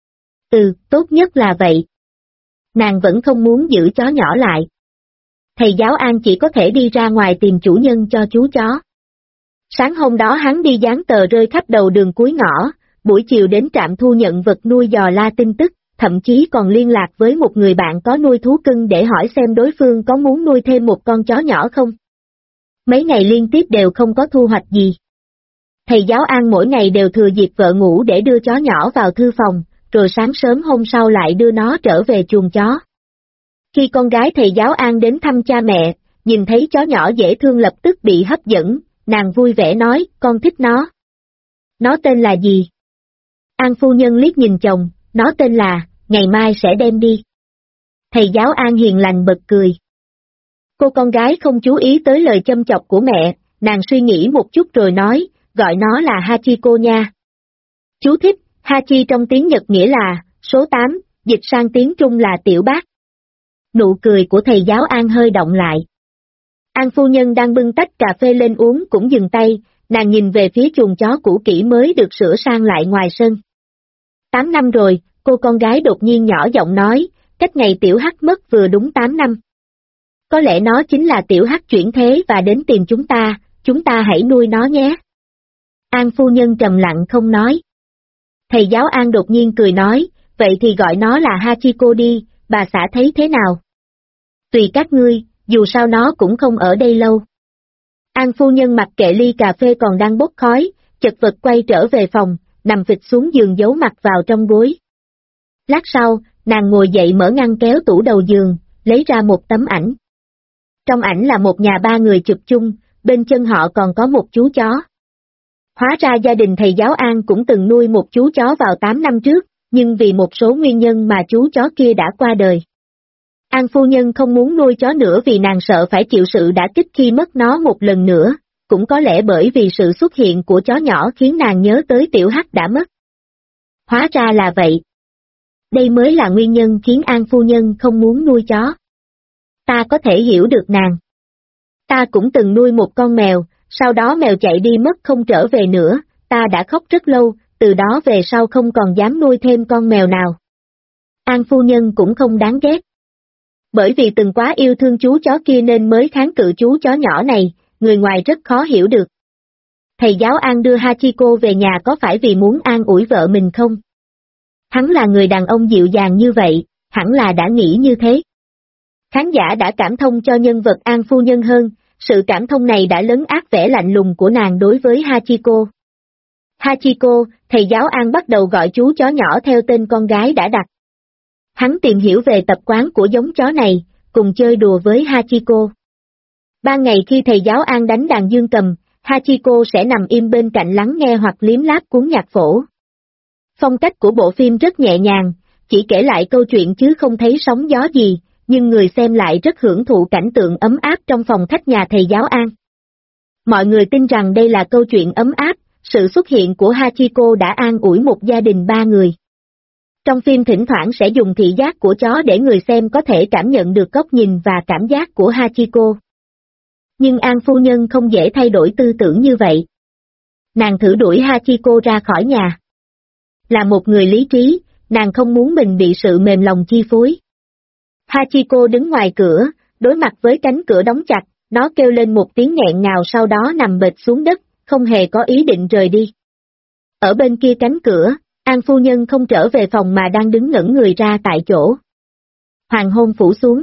Speaker 2: Tốt nhất là vậy. Nàng vẫn không muốn giữ chó nhỏ lại. Thầy giáo An chỉ có thể đi ra ngoài tìm chủ nhân cho chú chó. Sáng hôm đó hắn đi dán tờ rơi khắp đầu đường cuối ngõ, buổi chiều đến trạm thu nhận vật nuôi dò la tin tức, thậm chí còn liên lạc với một người bạn có nuôi thú cưng để hỏi xem đối phương có muốn nuôi thêm một con chó nhỏ không. Mấy ngày liên tiếp đều không có thu hoạch gì. Thầy giáo An mỗi ngày đều thừa dịp vợ ngủ để đưa chó nhỏ vào thư phòng, rồi sáng sớm hôm sau lại đưa nó trở về chuồng chó. Khi con gái thầy giáo An đến thăm cha mẹ, nhìn thấy chó nhỏ dễ thương lập tức bị hấp dẫn, nàng vui vẻ nói, con thích nó. Nó tên là gì? An phu nhân liếc nhìn chồng, nó tên là, ngày mai sẽ đem đi. Thầy giáo An hiền lành bật cười. Cô con gái không chú ý tới lời châm chọc của mẹ, nàng suy nghĩ một chút rồi nói, gọi nó là Hachiko nha. Chú thích, Hachi trong tiếng Nhật nghĩa là, số 8, dịch sang tiếng Trung là tiểu bác. Nụ cười của thầy giáo An hơi động lại. An phu nhân đang bưng tách cà phê lên uống cũng dừng tay, nàng nhìn về phía chuồng chó cũ kỹ mới được sửa sang lại ngoài sân. 8 năm rồi, Cô con gái đột nhiên nhỏ giọng nói, cách ngày Tiểu Hắc mất vừa đúng 8 năm. Có lẽ nó chính là Tiểu Hắc chuyển thế và đến tìm chúng ta hãy nuôi nó nhé. An phu nhân trầm lặng không nói. Thầy giáo An đột nhiên cười nói, vậy thì gọi nó là Hachiko đi, bà xã thấy thế nào? Tùy các ngươi, dù sao nó cũng không ở đây lâu. An phu nhân mặc kệ ly cà phê còn đang bốc khói, chật vật quay trở về phòng, nằm phịch xuống giường giấu mặt vào trong gối. Lát sau, nàng ngồi dậy mở ngăn kéo tủ đầu giường, lấy ra một tấm ảnh. Trong ảnh là một nhà ba người chụp chung, bên chân họ còn có một chú chó. Hóa ra gia đình thầy giáo An cũng từng nuôi một chú chó vào 8 năm trước, nhưng vì một số nguyên nhân mà chú chó kia đã qua đời. An phu nhân không muốn nuôi chó nữa vì nàng sợ phải chịu sự đả kích khi mất nó một lần nữa, cũng có lẽ bởi vì sự xuất hiện của chó nhỏ khiến nàng nhớ tới Tiểu Hắc đã mất. Hóa ra là vậy. Đây mới là nguyên nhân khiến An phu nhân không muốn nuôi chó. Ta có thể hiểu được nàng. Ta cũng từng nuôi một con mèo, sau đó mèo chạy đi mất không trở về nữa, ta đã khóc rất lâu, từ đó về sau không còn dám nuôi thêm con mèo nào. An phu nhân cũng không đáng ghét. Bởi vì từng quá yêu thương chú chó kia nên mới kháng cự chú chó nhỏ này, người ngoài rất khó hiểu được. Thầy giáo An đưa Hachiko về nhà có phải vì muốn an ủi vợ mình không? Hắn là người đàn ông dịu dàng như vậy, hẳn là đã nghĩ như thế. Khán giả đã cảm thông cho nhân vật An phu nhân hơn, sự cảm thông này đã lấn át vẻ lạnh lùng của nàng đối với Hachiko. Hachiko, thầy giáo An bắt đầu gọi chú chó nhỏ theo tên con gái đã đặt. Hắn tìm hiểu về tập quán của giống chó này, cùng chơi đùa với Hachiko. Ban ngày khi thầy giáo An đánh đàn dương cầm, Hachiko sẽ nằm im bên cạnh lắng nghe hoặc liếm láp cuốn nhạc phổ. Phong cách của bộ phim rất nhẹ nhàng, chỉ kể lại câu chuyện chứ không thấy sóng gió gì, nhưng người xem lại rất hưởng thụ cảnh tượng ấm áp trong phòng khách nhà thầy giáo An. Mọi người tin rằng đây là câu chuyện ấm áp, sự xuất hiện của Hachiko đã an ủi một gia đình 3 người. Trong phim thỉnh thoảng sẽ dùng thị giác của chó để người xem có thể cảm nhận được góc nhìn và cảm giác của Hachiko. Nhưng An phu nhân không dễ thay đổi tư tưởng như vậy. Nàng thử đuổi Hachiko ra khỏi nhà. Là một người lý trí, nàng không muốn mình bị sự mềm lòng chi phối. Hachiko đứng ngoài cửa, đối mặt với cánh cửa đóng chặt, nó kêu lên một tiếng nghẹn ngào sau đó nằm bệt xuống đất, không hề có ý định rời đi. Ở bên kia cánh cửa, An phu nhân không trở về phòng mà đang đứng ngẩn người ra tại chỗ. Hoàng hôn phủ xuống.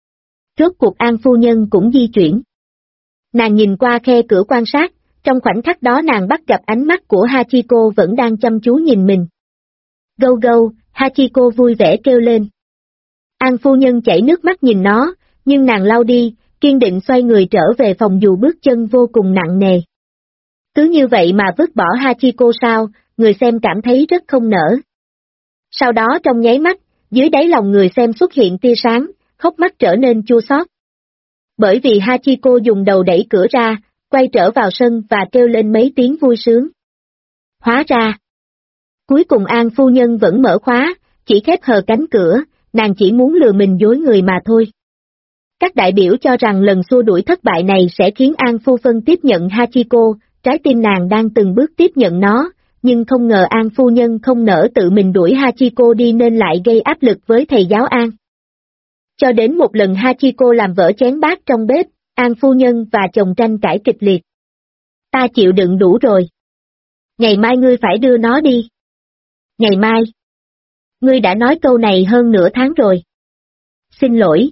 Speaker 2: Rốt cuộc An phu nhân cũng di chuyển. Nàng nhìn qua khe cửa quan sát, trong khoảnh khắc đó nàng bắt gặp ánh mắt của Hachiko vẫn đang chăm chú nhìn mình. Gâu gâu, Hachiko vui vẻ kêu lên. An phu nhân chảy nước mắt nhìn nó, nhưng nàng lau đi, kiên định xoay người trở về phòng dù bước chân vô cùng nặng nề. Cứ như vậy mà vứt bỏ Hachiko sao, người xem cảm thấy rất không nỡ. Sau đó trong nháy mắt, dưới đáy lòng người xem xuất hiện tia sáng, hốc mắt trở nên chua xót. Bởi vì Hachiko dùng đầu đẩy cửa ra, quay trở vào sân và kêu lên mấy tiếng vui sướng. Hóa ra, cuối cùng An phu nhân vẫn mở khóa, chỉ khép hờ cánh cửa, nàng chỉ muốn lừa mình dối người mà thôi. Các đại biểu cho rằng lần xua đuổi thất bại này sẽ khiến An phu phân tiếp nhận Hachiko, trái tim nàng đang từng bước tiếp nhận nó, nhưng không ngờ An phu nhân không nỡ tự mình đuổi Hachiko đi nên lại gây áp lực với thầy giáo An. Cho đến một lần Hachiko làm vỡ chén bát trong bếp, An phu nhân và chồng tranh cãi kịch liệt. Ta chịu đựng đủ rồi. Ngày mai ngươi phải đưa nó đi. Ngày mai. Ngươi đã nói câu này hơn nửa tháng rồi. Xin lỗi.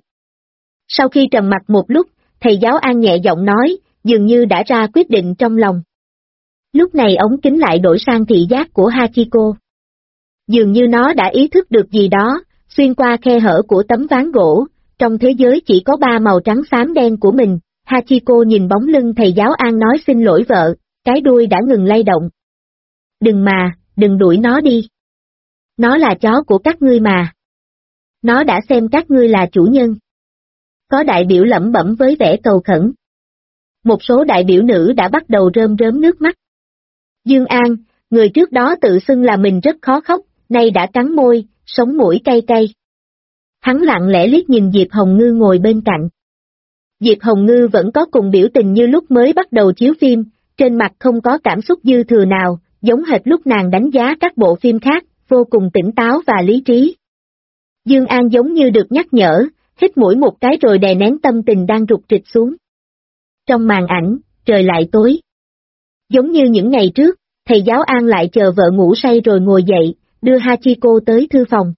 Speaker 2: Sau khi trầm mặc một lúc, thầy giáo An nhẹ giọng nói, dường như đã ra quyết định trong lòng. Lúc này ống kính lại đổi sang thị giác của Hachiko. Dường như nó đã ý thức được gì đó, xuyên qua khe hở của tấm ván gỗ, trong thế giới chỉ có 3 màu trắng xám đen của mình, Hachiko nhìn bóng lưng thầy giáo An nói xin lỗi vợ, cái đuôi đã ngừng lay động. Đừng đuổi nó đi. Nó là chó của các ngươi mà. Nó đã xem các ngươi là chủ nhân. Có đại biểu lẩm bẩm với vẻ cầu khẩn. Một số đại biểu nữ đã bắt đầu rơm rớm nước mắt. Dương An, người trước đó tự xưng là mình rất khó khóc, nay đã cắn môi, sống mũi cay cay. Hắn lặng lẽ liếc nhìn Diệp Hồng Ngư ngồi bên cạnh. Diệp Hồng Ngư vẫn có cùng biểu tình như lúc mới bắt đầu chiếu phim, trên mặt không có cảm xúc dư thừa nào, giống hệt lúc nàng đánh giá các bộ phim khác, vô cùng tỉnh táo và lý trí. Dương An giống như được nhắc nhở, hít mũi một cái rồi đè nén tâm tình đang rục rịch xuống. Trong màn ảnh, trời lại tối. Giống như những ngày trước, thầy giáo An lại chờ vợ ngủ say rồi ngồi dậy, đưa Hachiko tới thư phòng.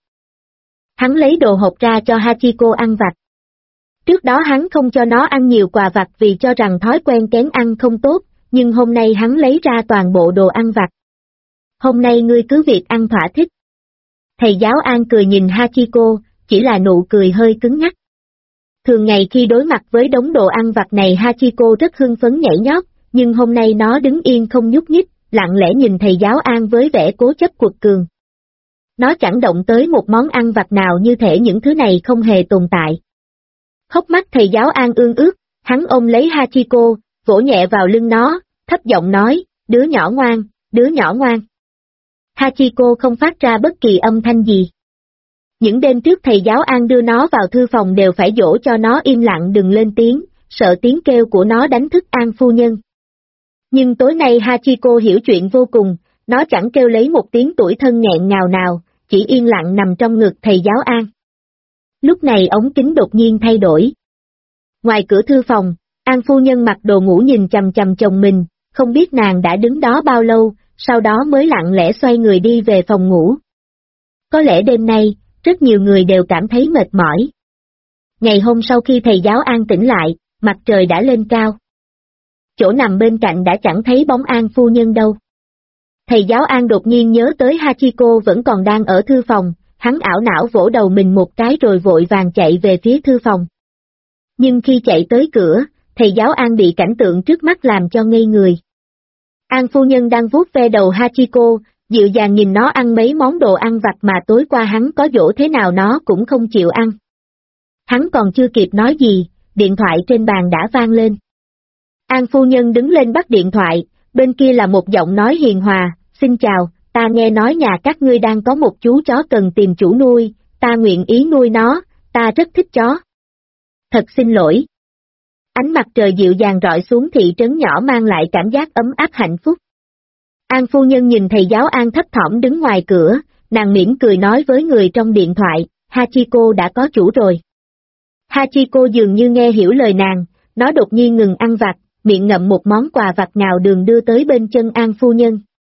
Speaker 2: Hắn lấy đồ hộp ra cho Hachiko ăn vặt. Trước đó hắn không cho nó ăn nhiều quà vặt vì cho rằng thói quen kén ăn không tốt, nhưng hôm nay hắn lấy ra toàn bộ đồ ăn vặt. Hôm nay ngươi cứ việc ăn thỏa thích. Thầy giáo An cười nhìn Hachiko, chỉ là nụ cười hơi cứng nhắc. Thường ngày khi đối mặt với đống đồ ăn vặt này Hachiko rất hưng phấn nhảy nhót, nhưng hôm nay nó đứng yên không nhúc nhích, lặng lẽ nhìn thầy giáo An với vẻ cố chấp quật cường. Nó chẳng động tới một món ăn vặt nào như thể những thứ này không hề tồn tại. Hốc mắt thầy giáo An ương ướt, hắn ôm lấy Hachiko, vỗ nhẹ vào lưng nó, thấp giọng nói, đứa nhỏ ngoan, đứa nhỏ ngoan. Hachiko không phát ra bất kỳ âm thanh gì. Những đêm trước thầy giáo An đưa nó vào thư phòng đều phải dỗ cho nó im lặng đừng lên tiếng, sợ tiếng kêu của nó đánh thức An phu nhân. Nhưng tối nay Hachiko hiểu chuyện vô cùng, nó chẳng kêu lấy một tiếng tủi thân nghẹn ngào nào, chỉ yên lặng nằm trong ngực thầy giáo An. Lúc này ống kính đột nhiên thay đổi. Ngoài cửa thư phòng, An phu nhân mặc đồ ngủ nhìn chằm chằm chồng mình, không biết nàng đã đứng đó bao lâu, sau đó mới lặng lẽ xoay người đi về phòng ngủ. Có lẽ đêm nay, rất nhiều người đều cảm thấy mệt mỏi. Ngày hôm sau khi thầy giáo An tỉnh lại, mặt trời đã lên cao. Chỗ nằm bên cạnh đã chẳng thấy bóng An phu nhân đâu. Thầy giáo An đột nhiên nhớ tới Hachiko vẫn còn đang ở thư phòng, hắn ảo não vỗ đầu mình một cái rồi vội vàng chạy về phía thư phòng. Nhưng khi chạy tới cửa, thầy giáo An bị cảnh tượng trước mắt làm cho ngây người. An phu nhân đang vuốt ve đầu Hachiko, dịu dàng nhìn nó ăn mấy món đồ ăn vặt mà tối qua hắn có dỗ thế nào nó cũng không chịu ăn. Hắn còn chưa kịp nói gì, điện thoại trên bàn đã vang lên. An phu nhân đứng lên bắt điện thoại, bên kia là một giọng nói hiền hòa, xin chào, ta nghe nói nhà các ngươi đang có một chú chó cần tìm chủ nuôi, ta nguyện ý nuôi nó, ta rất thích chó. Thật xin lỗi. Ánh mặt trời dịu dàng rọi xuống thị trấn nhỏ mang lại cảm giác ấm áp hạnh phúc. An phu nhân nhìn thầy giáo An thấp thỏm đứng ngoài cửa, nàng mỉm cười nói với người trong điện thoại, Hachiko đã có chủ rồi. Hachiko dường như nghe hiểu lời nàng, nó đột nhiên ngừng ăn vặt, miệng ngậm một món quà vặt ngào đường đưa tới bên chân An phu nhân.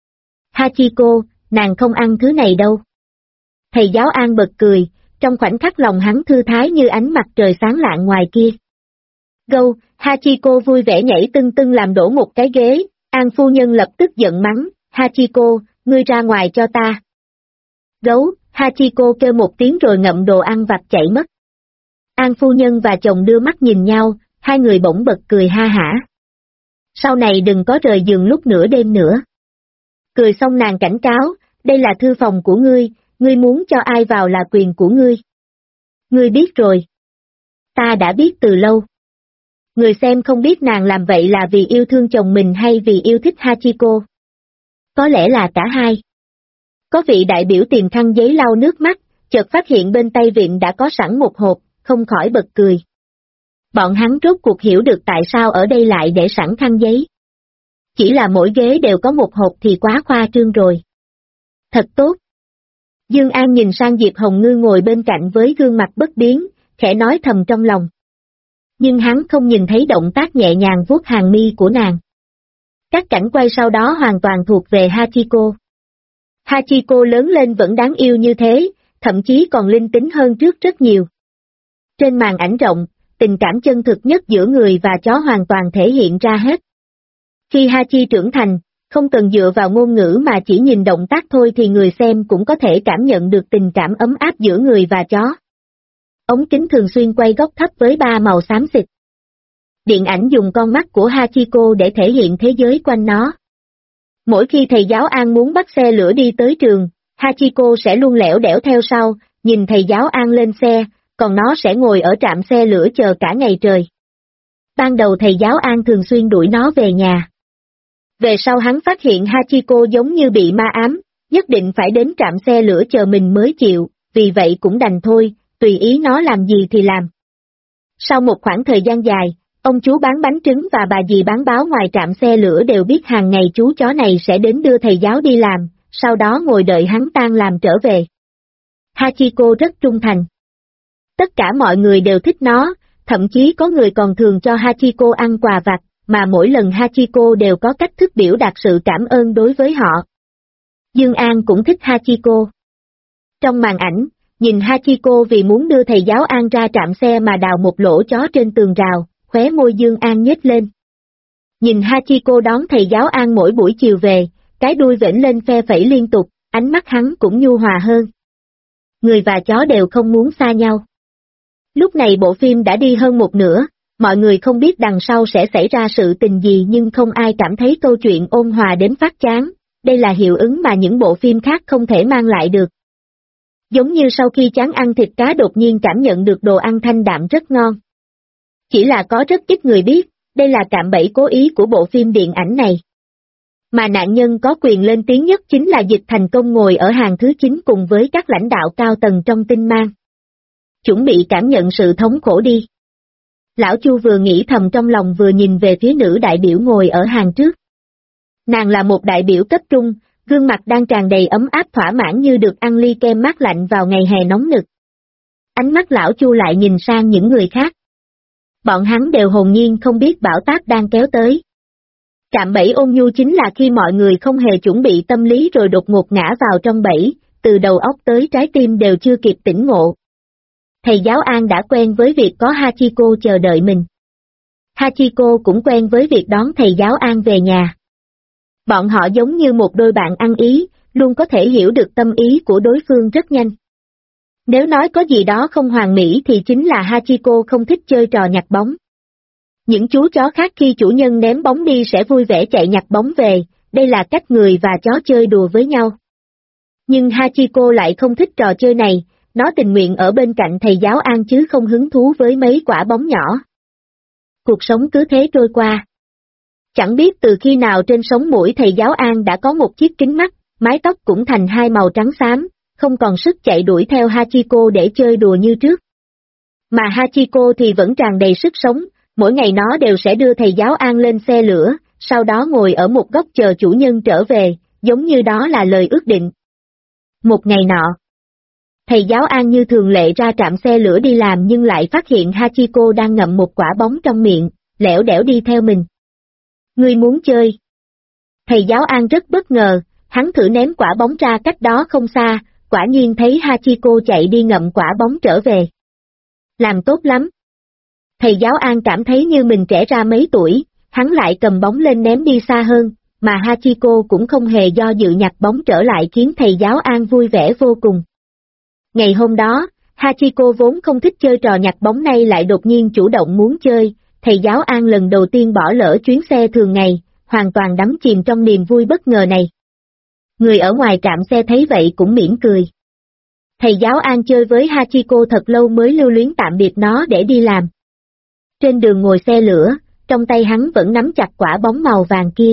Speaker 2: Hachiko, nàng không ăn thứ này đâu. Thầy giáo An bật cười, trong khoảnh khắc lòng hắn thư thái như ánh mặt trời sáng lạng ngoài kia. Gâu, Hachiko vui vẻ nhảy tưng tưng làm đổ một cái ghế, An phu nhân lập tức giận mắng, Hachiko, ngươi ra ngoài cho ta. Gấu, Hachiko kêu một tiếng rồi ngậm đồ ăn vặt chạy mất. An phu nhân và chồng đưa mắt nhìn nhau, hai người bỗng bật cười ha hả. Sau này đừng có rời giường lúc nửa đêm nữa. Cười xong nàng cảnh cáo, đây là thư phòng của ngươi muốn cho ai vào là quyền của ngươi. Ngươi biết rồi. Ta đã biết từ lâu. Người xem không biết nàng làm vậy là vì yêu thương chồng mình hay vì yêu thích Hachiko. Có lẽ là cả hai. Có vị đại biểu tìm khăn giấy lau nước mắt, chợt phát hiện bên tay vịn đã có sẵn một hộp, không khỏi bật cười. Bọn hắn rốt cuộc hiểu được tại sao ở đây lại để sẵn khăn giấy. Chỉ là mỗi ghế đều có một hộp thì quá khoa trương rồi. Thật tốt. Dương An nhìn sang Diệp Hồng Ngư ngồi bên cạnh với gương mặt bất biến, khẽ nói thầm trong lòng. Nhưng hắn không nhìn thấy động tác nhẹ nhàng vuốt hàng mi của nàng. Các cảnh quay sau đó hoàn toàn thuộc về Hachiko. Hachiko lớn lên vẫn đáng yêu như thế, thậm chí còn linh tính hơn trước rất nhiều. Trên màn ảnh rộng, tình cảm chân thực nhất giữa người và chó hoàn toàn thể hiện ra hết. Khi Hachi trưởng thành, không cần dựa vào ngôn ngữ mà chỉ nhìn động tác thôi thì người xem cũng có thể cảm nhận được tình cảm ấm áp giữa người và chó. Ống kính thường xuyên quay góc thấp với ba màu xám xịt. Điện ảnh dùng con mắt của Hachiko để thể hiện thế giới quanh nó. Mỗi khi thầy giáo An muốn bắt xe lửa đi tới trường, Hachiko sẽ luôn lẻo đẻo theo sau, nhìn thầy giáo An lên xe, còn nó sẽ ngồi ở trạm xe lửa chờ cả ngày trời. Ban đầu thầy giáo An thường xuyên đuổi nó về nhà. Về sau hắn phát hiện Hachiko giống như bị ma ám, nhất định phải đến trạm xe lửa chờ mình mới chịu, vì vậy cũng đành thôi, tùy ý nó làm gì thì làm. Sau một khoảng thời gian dài, ông chú bán bánh trứng và bà dì bán báo ngoài trạm xe lửa đều biết hàng ngày chú chó này sẽ đến đưa thầy giáo đi làm, sau đó ngồi đợi hắn tan làm trở về. Hachiko rất trung thành. Tất cả mọi người đều thích nó, thậm chí có người còn thường cho Hachiko ăn quà vặt, mà mỗi lần Hachiko đều có cách thức biểu đạt sự cảm ơn đối với họ. Dương An cũng thích Hachiko. Trong màn ảnh, nhìn Hachiko vì muốn đưa thầy giáo An ra trạm xe mà đào một lỗ chó trên tường rào, khóe môi Dương An nhếch lên. Nhìn Hachiko đón thầy giáo An mỗi buổi chiều về, cái đuôi vểnh lên phe phẩy liên tục, ánh mắt hắn cũng nhu hòa hơn. Người và chó đều không muốn xa nhau. Lúc này bộ phim đã đi hơn một nửa, mọi người không biết đằng sau sẽ xảy ra sự tình gì nhưng không ai cảm thấy câu chuyện ôn hòa đến phát chán, đây là hiệu ứng mà những bộ phim khác không thể mang lại được. Giống như sau khi chán ăn thịt cá đột nhiên cảm nhận được đồ ăn thanh đạm rất ngon. Chỉ là có rất ít người biết, đây là cạm bẫy cố ý của bộ phim điện ảnh này. Mà nạn nhân có quyền lên tiếng nhất chính là Dịch Thành Công ngồi ở hàng thứ 9 cùng với các lãnh đạo cao tầng trong Tinh Mang. Chuẩn bị cảm nhận sự thống khổ đi. Lão Chu vừa nghĩ thầm trong lòng vừa nhìn về phía nữ đại biểu ngồi ở hàng trước. Nàng là một đại biểu cấp trung, gương mặt đang tràn đầy ấm áp thỏa mãn như được ăn ly kem mát lạnh vào ngày hè nóng nực. Ánh mắt lão Chu lại nhìn sang những người khác. Bọn hắn đều hồn nhiên không biết bão táp đang kéo tới. Cạm bẫy ôn nhu chính là khi mọi người không hề chuẩn bị tâm lý rồi đột ngột ngã vào trong bẫy, từ đầu óc tới trái tim đều chưa kịp tỉnh ngộ. Thầy giáo An đã quen với việc có Hachiko chờ đợi mình. Hachiko cũng quen với việc đón thầy giáo An về nhà. Bọn họ giống như một đôi bạn ăn ý, luôn có thể hiểu được tâm ý của đối phương rất nhanh. Nếu nói có gì đó không hoàn mỹ thì chính là Hachiko không thích chơi trò nhặt bóng. Những chú chó khác khi chủ nhân ném bóng đi sẽ vui vẻ chạy nhặt bóng về, đây là cách người và chó chơi đùa với nhau. Nhưng Hachiko lại không thích trò chơi này, nó tình nguyện ở bên cạnh thầy giáo An chứ không hứng thú với mấy quả bóng nhỏ. Cuộc sống cứ thế trôi qua. Chẳng biết từ khi nào trên sống mũi thầy giáo An đã có một chiếc kính mắt, mái tóc cũng thành hai màu trắng xám, không còn sức chạy đuổi theo Hachiko để chơi đùa như trước. Mà Hachiko thì vẫn tràn đầy sức sống, mỗi ngày nó đều sẽ đưa thầy giáo An lên xe lửa, sau đó ngồi ở một góc chờ chủ nhân trở về, giống như đó là lời ước định. Một ngày nọ, thầy giáo An như thường lệ ra trạm xe lửa đi làm nhưng lại phát hiện Hachiko đang ngậm một quả bóng trong miệng, lẻo đẻo đi theo mình. Ngươi muốn chơi? Thầy giáo An rất bất ngờ, hắn thử ném quả bóng ra cách đó không xa, quả nhiên thấy Hachiko chạy đi ngậm quả bóng trở về. Làm tốt lắm. Thầy giáo An cảm thấy như mình trẻ ra mấy tuổi, hắn lại cầm bóng lên ném đi xa hơn, mà Hachiko cũng không hề do dự nhặt bóng trở lại khiến thầy giáo An vui vẻ vô cùng. Ngày hôm đó, Hachiko vốn không thích chơi trò nhặt bóng nay lại đột nhiên chủ động muốn chơi, thầy giáo An lần đầu tiên bỏ lỡ chuyến xe thường ngày, hoàn toàn đắm chìm trong niềm vui bất ngờ này. Người ở ngoài trạm xe thấy vậy cũng mỉm cười. Thầy giáo An chơi với Hachiko thật lâu mới lưu luyến tạm biệt nó để đi làm. Trên đường ngồi xe lửa, trong tay hắn vẫn nắm chặt quả bóng màu vàng kia.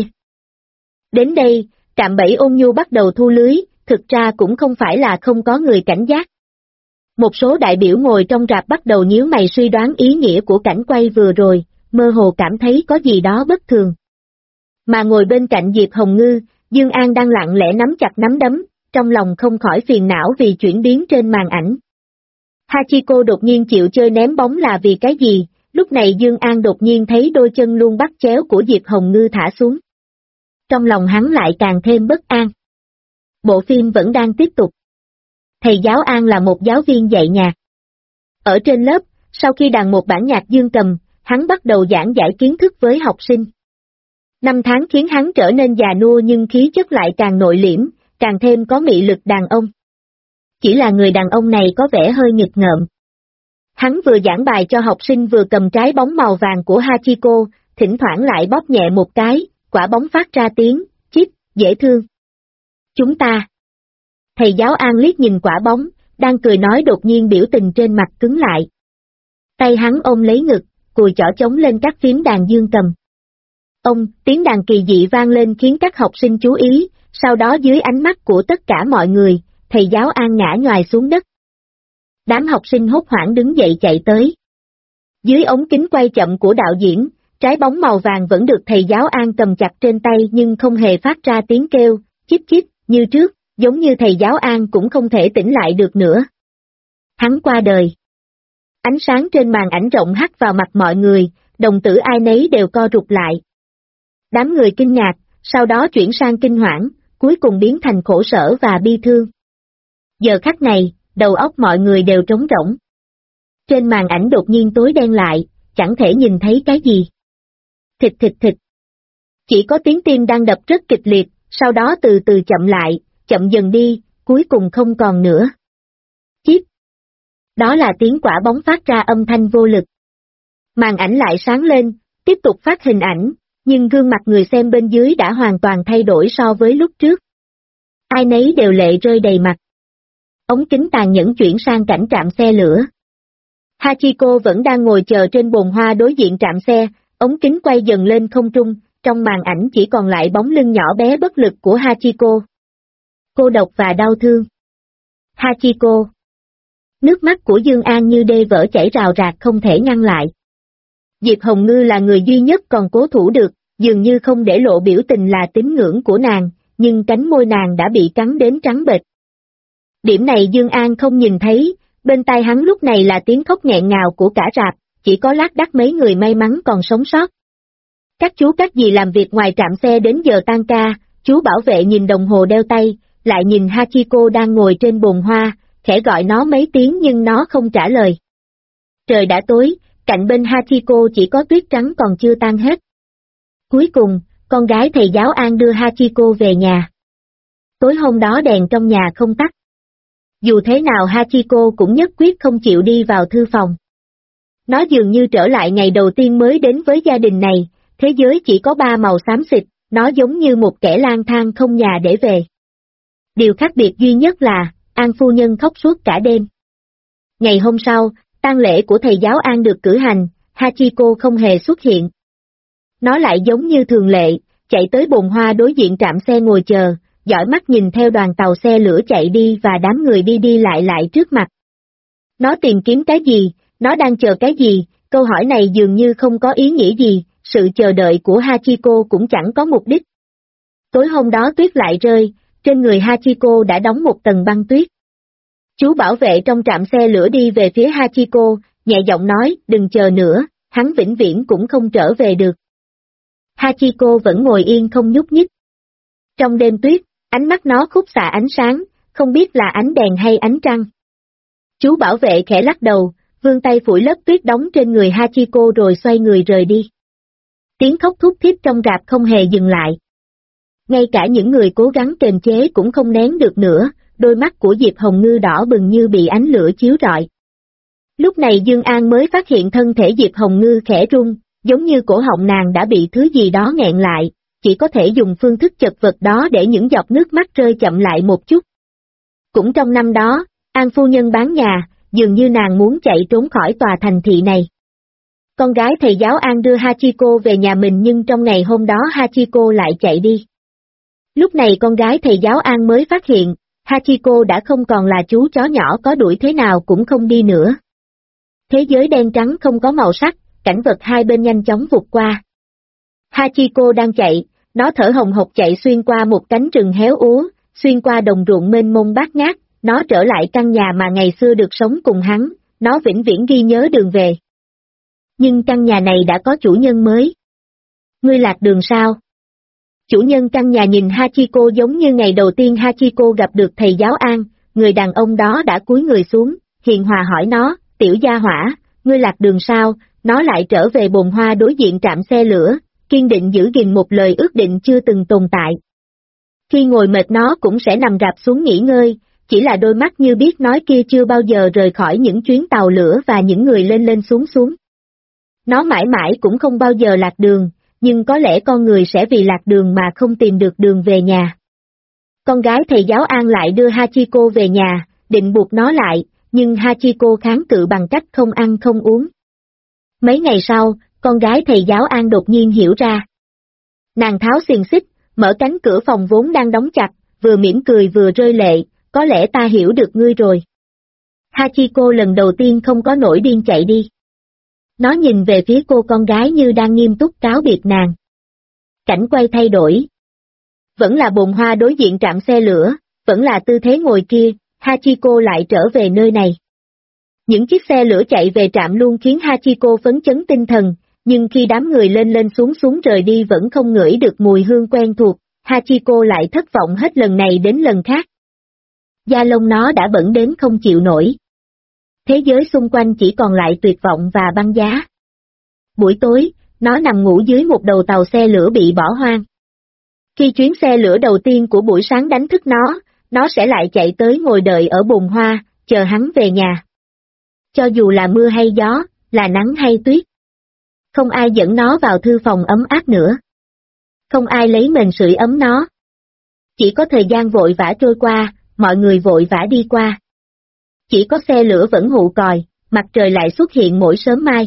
Speaker 2: Đến đây, cạm bẫy ôn nhu bắt đầu thu lưới, thực ra cũng không phải là không có người cảnh giác. Một số đại biểu ngồi trong rạp bắt đầu nhíu mày suy đoán ý nghĩa của cảnh quay vừa rồi, mơ hồ cảm thấy có gì đó bất thường. Mà ngồi bên cạnh Diệp Hồng Ngư, Dương An đang lặng lẽ nắm chặt nắm đấm, trong lòng không khỏi phiền não vì chuyển biến trên màn ảnh. Hachiko đột nhiên chịu chơi ném bóng là vì cái gì? Lúc này Dương An đột nhiên thấy đôi chân luôn bắt chéo của Diệp Hồng Ngư thả xuống. Trong lòng hắn lại càng thêm bất an. Bộ phim vẫn đang tiếp tục. Thầy giáo An là một giáo viên dạy nhạc. Ở trên lớp, sau khi đàn một bản nhạc dương cầm, hắn bắt đầu giảng giải kiến thức với học sinh. Năm tháng khiến hắn trở nên già nua nhưng khí chất lại càng nội liễm, càng thêm có mị lực đàn ông. Chỉ là người đàn ông này có vẻ hơi nghịch ngợm. Hắn vừa giảng bài cho học sinh vừa cầm trái bóng màu vàng của Hachiko, thỉnh thoảng lại bóp nhẹ một cái, quả bóng phát ra tiếng, chít, dễ thương. Chúng ta. Thầy giáo An liếc nhìn quả bóng, đang cười nói đột nhiên biểu tình trên mặt cứng lại. Tay hắn ôm lấy ngực, cùi chỏ chống lên các phím đàn dương cầm. Tiếng đàn kỳ dị vang lên khiến các học sinh chú ý, sau đó dưới ánh mắt của tất cả mọi người, thầy giáo An ngã nhoài xuống đất. Đám học sinh hốt hoảng đứng dậy chạy tới. Dưới ống kính quay chậm của đạo diễn, trái bóng màu vàng vẫn được thầy giáo An cầm chặt trên tay nhưng không hề phát ra tiếng kêu, chít chít, như trước, giống như thầy giáo An cũng không thể tỉnh lại được nữa. Hắn qua đời. Ánh sáng trên màn ảnh rộng hắt vào mặt mọi người, đồng tử ai nấy đều co rụt lại. Đám người kinh ngạc, sau đó chuyển sang kinh hoảng, cuối cùng biến thành khổ sở và bi thương. Giờ khắc này, đầu óc mọi người đều trống rỗng. Trên màn ảnh đột nhiên tối đen lại, chẳng thể nhìn thấy cái gì. Thịt thịt thịt. Chỉ có tiếng tim đang đập rất kịch liệt, sau đó từ từ chậm lại, chậm dần đi, cuối cùng không còn nữa. Chíp. Đó là tiếng quả bóng phát ra âm thanh vô lực. Màn ảnh lại sáng lên, tiếp tục phát hình ảnh, nhưng gương mặt người xem bên dưới đã hoàn toàn thay đổi so với lúc trước. Ai nấy đều lệ rơi đầy mặt. Ống kính tàn nhẫn chuyển sang cảnh trạm xe lửa. Hachiko vẫn đang ngồi chờ trên bồn hoa đối diện trạm xe, ống kính quay dần lên không trung, trong màn ảnh chỉ còn lại bóng lưng nhỏ bé bất lực của Hachiko. Cô độc và đau thương. Hachiko. Nước mắt của Dương An như đê vỡ chảy rào rạc không thể ngăn lại. Diệp Hồng Ngư là người duy nhất còn cố thủ được, dường như không để lộ biểu tình là tín ngưỡng của nàng, nhưng cánh môi nàng đã bị cắn đến trắng bệch. Điểm này Dương An không nhìn thấy, bên tai hắn lúc này là tiếng khóc nghẹn ngào của cả rạp, chỉ có lác đác mấy người may mắn còn sống sót. Các chú các dì làm việc ngoài trạm xe đến giờ tan ca, chú bảo vệ nhìn đồng hồ đeo tay, lại nhìn Hachiko đang ngồi trên bồn hoa, khẽ gọi nó mấy tiếng nhưng nó không trả lời. Trời đã tối, cạnh bên Hachiko chỉ có tuyết trắng còn chưa tan hết. Cuối cùng, con gái thầy giáo An đưa Hachiko về nhà. Tối hôm đó đèn trong nhà không tắt. Dù thế nào Hachiko cũng nhất quyết không chịu đi vào thư phòng. Nó dường như trở lại ngày đầu tiên mới đến với gia đình này, thế giới chỉ có 3 màu xám xịt, nó giống như một kẻ lang thang không nhà để về. Điều khác biệt duy nhất là, An phu nhân khóc suốt cả đêm. Ngày hôm sau, tang lễ của thầy giáo An được cử hành, Hachiko không hề xuất hiện. Nó lại giống như thường lệ, chạy tới bồn hoa đối diện trạm xe ngồi chờ, dõi mắt nhìn theo đoàn tàu xe lửa chạy đi và đám người đi đi lại trước mặt. Nó tìm kiếm cái gì, nó đang chờ cái gì, câu hỏi này dường như không có ý nghĩa gì, sự chờ đợi của Hachiko cũng chẳng có mục đích. Tối hôm đó tuyết lại rơi, trên người Hachiko đã đóng một tầng băng tuyết. Chú bảo vệ trong trạm xe lửa đi về phía Hachiko, nhẹ giọng nói, đừng chờ nữa, hắn vĩnh viễn cũng không trở về được. Hachiko vẫn ngồi yên không nhúc nhích. Trong đêm tuyết, ánh mắt nó khúc xạ ánh sáng, không biết là ánh đèn hay ánh trăng. Chú bảo vệ khẽ lắc đầu, vươn tay phủi lớp tuyết đóng trên người Hachiko rồi xoay người rời đi. Tiếng khóc thút thít trong rạp không hề dừng lại. Ngay cả những người cố gắng kềm chế cũng không nén được nữa, đôi mắt của Diệp Hồng Ngư đỏ bừng như bị ánh lửa chiếu rọi. Lúc này Dương An mới phát hiện thân thể Diệp Hồng Ngư khẽ rung, giống như cổ họng nàng đã bị thứ gì đó nghẹn lại, chỉ có thể dùng phương thức chật vật đó để những giọt nước mắt rơi chậm lại một chút. Cũng trong năm đó, An phu nhân bán nhà, dường như nàng muốn chạy trốn khỏi tòa thành thị này. Con gái thầy giáo An đưa Hachiko về nhà mình nhưng trong ngày hôm đó Hachiko lại chạy đi. Lúc này con gái thầy giáo An mới phát hiện, Hachiko đã không còn là chú chó nhỏ có đuổi thế nào cũng không đi nữa. Thế giới đen trắng không có màu sắc, cảnh vật hai bên nhanh chóng vụt qua. Hachiko đang chạy, nó thở hồng hộc chạy xuyên qua một cánh rừng héo úa, xuyên qua đồng ruộng mênh mông bát ngát, nó trở lại căn nhà mà ngày xưa được sống cùng hắn, nó vĩnh viễn ghi nhớ đường về. Nhưng căn nhà này đã có chủ nhân mới. Ngươi lạc đường sao? Chủ nhân căn nhà nhìn Hachiko giống như ngày đầu tiên Hachiko gặp được thầy giáo An, người đàn ông đó đã cúi người xuống, hiền hòa hỏi nó, tiểu gia hỏa, ngươi lạc đường sao? Nó lại trở về bồn hoa đối diện trạm xe lửa, kiên định giữ gìn một lời ước định chưa từng tồn tại. Khi ngồi mệt nó cũng sẽ nằm rạp xuống nghỉ ngơi, chỉ là đôi mắt như biết nói kia chưa bao giờ rời khỏi những chuyến tàu lửa và những người lên lên xuống xuống. Nó mãi mãi cũng không bao giờ lạc đường, nhưng có lẽ con người sẽ vì lạc đường mà không tìm được đường về nhà. Con gái thầy giáo An lại đưa Hachiko về nhà, định buộc nó lại, nhưng Hachiko kháng cự bằng cách không ăn không uống. Mấy ngày sau, con gái thầy giáo An đột nhiên hiểu ra. Nàng tháo xiềng xích, mở cánh cửa phòng vốn đang đóng chặt, vừa mỉm cười vừa rơi lệ, có lẽ ta hiểu được ngươi rồi. Hachiko lần đầu tiên không có nổi điên chạy đi. Nó nhìn về phía cô con gái như đang nghiêm túc cáo biệt nàng. Cảnh quay thay đổi. vẫn là bồn hoa đối diện trạm xe lửa, vẫn là tư thế ngồi kia, Hachiko lại trở về nơi này. Những chiếc xe lửa chạy về trạm luôn khiến Hachiko phấn chấn tinh thần, nhưng khi đám người lên lên xuống xuống rời đi vẫn không ngửi được mùi hương quen thuộc, Hachiko lại thất vọng hết lần này đến lần khác. Da lông nó đã bẩn đến không chịu nổi. Thế giới xung quanh chỉ còn lại tuyệt vọng và băng giá. Buổi tối, nó nằm ngủ dưới một đầu tàu xe lửa bị bỏ hoang. Khi chuyến xe lửa đầu tiên của buổi sáng đánh thức nó sẽ lại chạy tới ngồi đợi ở bồn hoa, chờ hắn về nhà. Cho dù là mưa hay gió, là nắng hay tuyết. Không ai dẫn nó vào thư phòng ấm áp nữa. Không ai lấy mền sưởi ấm nó. Chỉ có thời gian vội vã trôi qua, mọi người vội vã đi qua. Chỉ có xe lửa vẫn hụ còi, mặt trời lại xuất hiện mỗi sớm mai.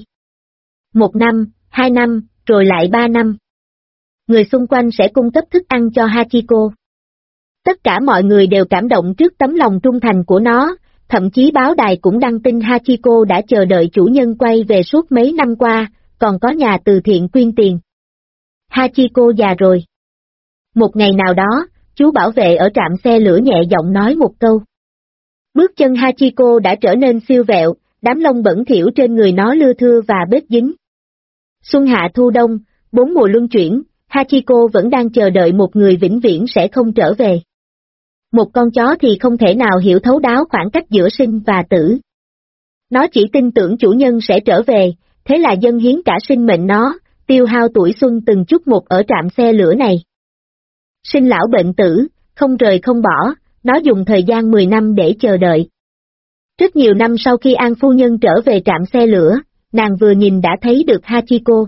Speaker 2: 1 năm, 2 năm, rồi lại 3 năm. Người xung quanh sẽ cung cấp thức ăn cho Hachiko. Tất cả mọi người đều cảm động trước tấm lòng trung thành của nó, thậm chí báo đài cũng đăng tin Hachiko đã chờ đợi chủ nhân quay về suốt mấy năm qua, còn có nhà từ thiện quyên tiền. Hachiko già rồi. Một ngày nào đó, chú bảo vệ ở trạm xe lửa nhẹ giọng nói một câu. Bước chân Hachiko đã trở nên siêu vẹo, đám lông bẩn thỉu trên người nó lưa thưa và bết dính. Xuân hạ thu đông, 4 mùa luân chuyển, Hachiko vẫn đang chờ đợi một người vĩnh viễn sẽ không trở về. Một con chó thì không thể nào hiểu thấu đáo khoảng cách giữa sinh và tử. Nó chỉ tin tưởng chủ nhân sẽ trở về, thế là dâng hiến cả sinh mệnh nó, tiêu hao tuổi xuân từng chút một ở trạm xe lửa này. Sinh lão bệnh tử, không rời không bỏ, nó dùng thời gian 10 năm để chờ đợi. Rất nhiều năm sau khi An phu nhân trở về trạm xe lửa, nàng vừa nhìn đã thấy được Hachiko.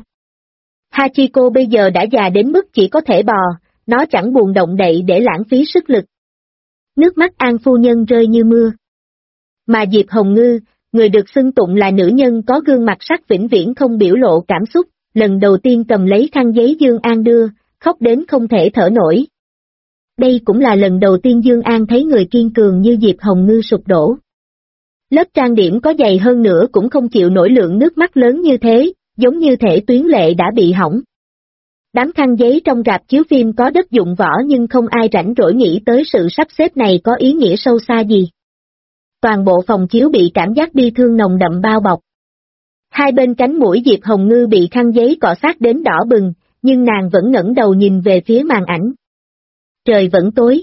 Speaker 2: Hachiko bây giờ đã già đến mức chỉ có thể bò, nó chẳng buồn động đậy để lãng phí sức lực. Nước mắt An phu nhân rơi như mưa. Mà Diệp Hồng Ngư, người được xưng tụng là nữ nhân có gương mặt sắc vĩnh viễn không biểu lộ cảm xúc, lần đầu tiên cầm lấy khăn giấy Dương An đưa, khóc đến không thể thở nổi. Đây cũng là lần đầu tiên Dương An thấy người kiên cường như Diệp Hồng Ngư sụp đổ. Lớp trang điểm có dày hơn nữa cũng không chịu nổi lượng nước mắt lớn như thế, giống như thể tuyến lệ đã bị hỏng. Đám khăn giấy trong rạp chiếu phim có đất dụng võ nhưng không ai rảnh rỗi nghĩ tới sự sắp xếp này có ý nghĩa sâu xa gì. Toàn bộ phòng chiếu bị cảm giác bi thương nồng đậm bao bọc. Hai bên cánh mũi Diệp Hồng Ngư bị khăn giấy cọ sát đến đỏ bừng, nhưng nàng vẫn ngẩng đầu nhìn về phía màn ảnh. Trời vẫn tối.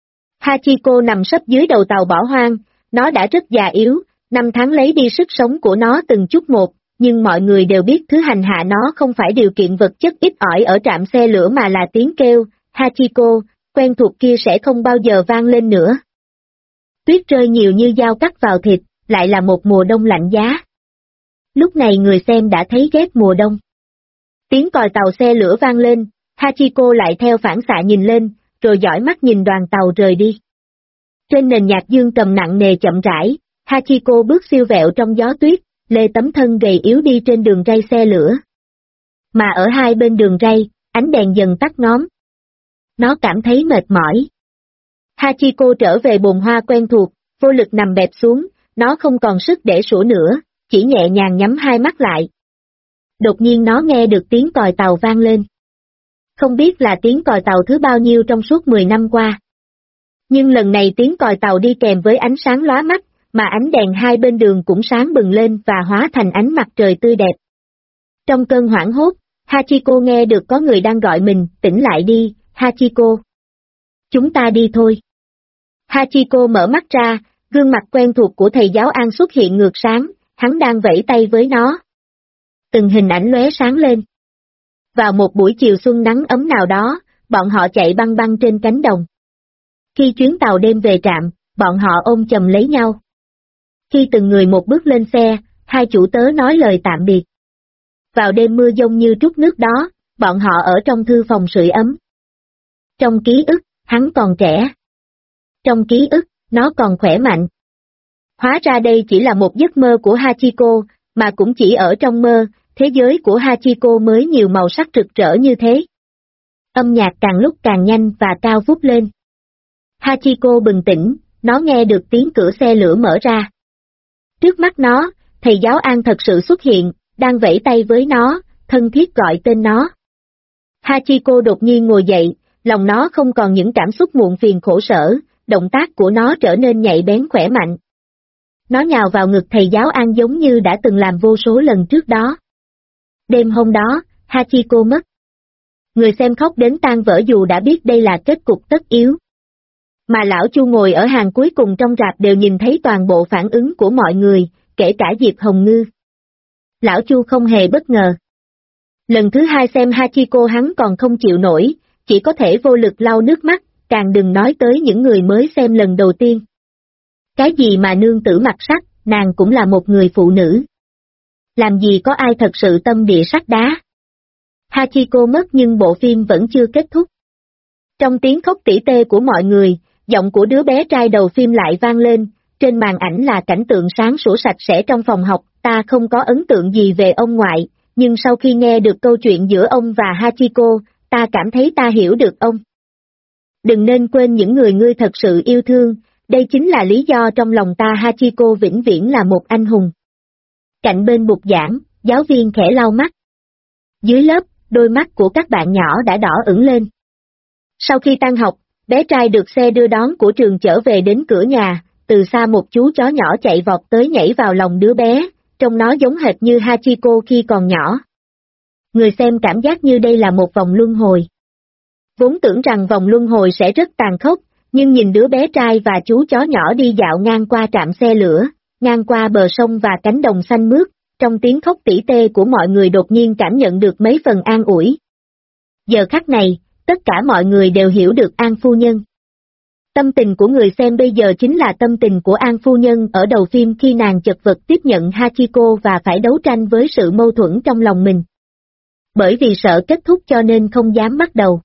Speaker 2: Hachiko nằm sấp dưới đầu tàu bỏ hoang, nó đã rất già yếu, 5 tháng lấy đi sức sống của nó từng chút một, nhưng mọi người đều biết thứ hành hạ nó không phải điều kiện vật chất ít ỏi ở trạm xe lửa mà là tiếng kêu, Hachiko, quen thuộc kia sẽ không bao giờ vang lên nữa. Tuyết rơi nhiều như dao cắt vào thịt, lại là một mùa đông lạnh giá. Lúc này người xem đã thấy ghét mùa đông. Tiếng còi tàu xe lửa vang lên, Hachiko lại theo phản xạ nhìn lên, rồi dõi mắt nhìn đoàn tàu rời đi. Trên nền nhạc dương cầm nặng nề chậm rãi, Hachiko bước siêu vẹo trong gió tuyết, lê tấm thân gầy yếu đi trên đường ray xe lửa. Mà ở hai bên đường ray, ánh đèn dần tắt ngóm. Nó cảm thấy mệt mỏi. Hachiko trở về bồn hoa quen thuộc, vô lực nằm bẹp xuống, nó không còn sức để sủa nữa, chỉ nhẹ nhàng nhắm hai mắt lại. Đột nhiên nó nghe được tiếng còi tàu vang lên. Không biết là tiếng còi tàu thứ bao nhiêu trong suốt 10 năm qua. Nhưng lần này tiếng còi tàu đi kèm với ánh sáng lóa mắt, mà ánh đèn hai bên đường cũng sáng bừng lên và hóa thành ánh mặt trời tươi đẹp. Trong cơn hoảng hốt, Hachiko nghe được có người đang gọi mình, tỉnh lại đi, Hachiko. Chúng ta đi thôi. Hachiko mở mắt ra, gương mặt quen thuộc của thầy giáo An xuất hiện ngược sáng, hắn đang vẫy tay với nó. Từng hình ảnh lóe sáng lên. Vào một buổi chiều xuân nắng ấm nào đó, bọn họ chạy băng băng trên cánh đồng. Khi chuyến tàu đêm về trạm, bọn họ ôm chầm lấy nhau. Khi từng người một bước lên xe, hai chủ tớ nói lời tạm biệt. Vào đêm mưa giông như trút nước đó, bọn họ ở trong thư phòng sưởi ấm. Trong ký ức, hắn còn trẻ. Trong ký ức, nó còn khỏe mạnh. Hóa ra đây chỉ là một giấc mơ của Hachiko, mà cũng chỉ ở trong mơ, thế giới của Hachiko mới nhiều màu sắc rực rỡ như thế. Âm nhạc càng lúc càng nhanh và cao vút lên. Hachiko bừng tỉnh, nó nghe được tiếng cửa xe lửa mở ra. Trước mắt nó, thầy giáo An thật sự xuất hiện, đang vẫy tay với nó, thân thiết gọi tên nó. Hachiko đột nhiên ngồi dậy, Lòng nó không còn những cảm xúc muộn phiền khổ sở, động tác của nó trở nên nhạy bén khỏe mạnh. Nó nhào vào ngực thầy giáo An giống như đã từng làm vô số lần trước đó. Đêm hôm đó, Hachiko mất. Người xem khóc đến tan vỡ dù đã biết đây là kết cục tất yếu. Mà lão Chu ngồi ở hàng cuối cùng trong rạp đều nhìn thấy toàn bộ phản ứng của mọi người, kể cả Diệp Hồng Ngư. Lão Chu không hề bất ngờ. Lần thứ hai xem Hachiko hắn còn không chịu nổi, chỉ có thể vô lực lau nước mắt, càng đừng nói tới những người mới xem lần đầu tiên. Cái gì mà nương tử mặc sắc, nàng cũng là một người phụ nữ. Làm gì có ai thật sự tâm địa sắt đá. Hachiko mất nhưng bộ phim vẫn chưa kết thúc. Trong tiếng khóc tỉ tê của mọi người, giọng của đứa bé trai đầu phim lại vang lên, trên màn ảnh là cảnh tượng sáng sủa sạch sẽ trong phòng học, ta không có ấn tượng gì về ông ngoại, nhưng sau khi nghe được câu chuyện giữa ông và Hachiko, ta cảm thấy ta hiểu được ông. Đừng nên quên những người ngươi thật sự yêu thương, đây chính là lý do trong lòng ta Hachiko vĩnh viễn là một anh hùng. Cạnh bên bục giảng, giáo viên khẽ lau mắt. Dưới lớp, đôi mắt của các bạn nhỏ đã đỏ ửng lên. Sau khi tan học, bé trai được xe đưa đón của trường chở về đến cửa nhà, từ xa một chú chó nhỏ chạy vọt tới nhảy vào lòng đứa bé, trông nó giống hệt như Hachiko khi còn nhỏ. Người xem cảm giác như đây là một vòng luân hồi. Vốn tưởng rằng vòng luân hồi sẽ rất tàn khốc, nhưng nhìn đứa bé trai và chú chó nhỏ đi dạo ngang qua trạm xe lửa, ngang qua bờ sông và cánh đồng xanh mướt, trong tiếng khóc tỉ tê của mọi người đột nhiên cảm nhận được mấy phần an ủi. Giờ khắc này, tất cả mọi người đều hiểu được An phu nhân. Tâm tình của người xem bây giờ chính là tâm tình của An phu nhân ở đầu phim khi nàng chật vật tiếp nhận Hachiko và phải đấu tranh với sự mâu thuẫn trong lòng mình. Bởi vì sợ kết thúc cho nên không dám bắt đầu.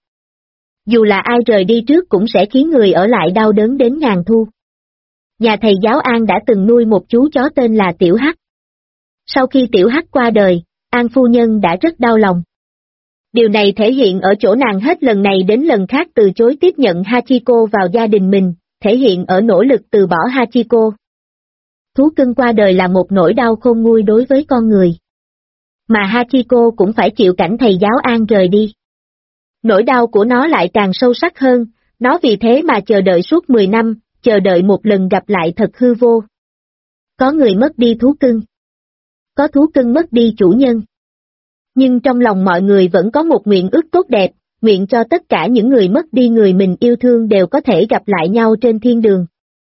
Speaker 2: Dù là ai rời đi trước cũng sẽ khiến người ở lại đau đớn đến ngàn thu. Nhà thầy giáo An đã từng nuôi một chú chó tên là Tiểu Hắc. Sau khi Tiểu Hắc qua đời, An phu nhân đã rất đau lòng. Điều này thể hiện ở chỗ nàng hết lần này đến lần khác từ chối tiếp nhận Hachiko vào gia đình mình, thể hiện ở nỗ lực từ bỏ Hachiko. Thú cưng qua đời là một nỗi đau khôn nguôi đối với con người. Mà Hachiko cũng phải chịu cảnh thầy giáo An rời đi. Nỗi đau của nó lại càng sâu sắc hơn, nó vì thế mà chờ đợi suốt 10 năm, chờ đợi một lần gặp lại thật hư vô. Có người mất đi thú cưng. Có thú cưng mất đi chủ nhân. Nhưng trong lòng mọi người vẫn có một nguyện ước tốt đẹp, nguyện cho tất cả những người mất đi người mình yêu thương đều có thể gặp lại nhau trên thiên đường.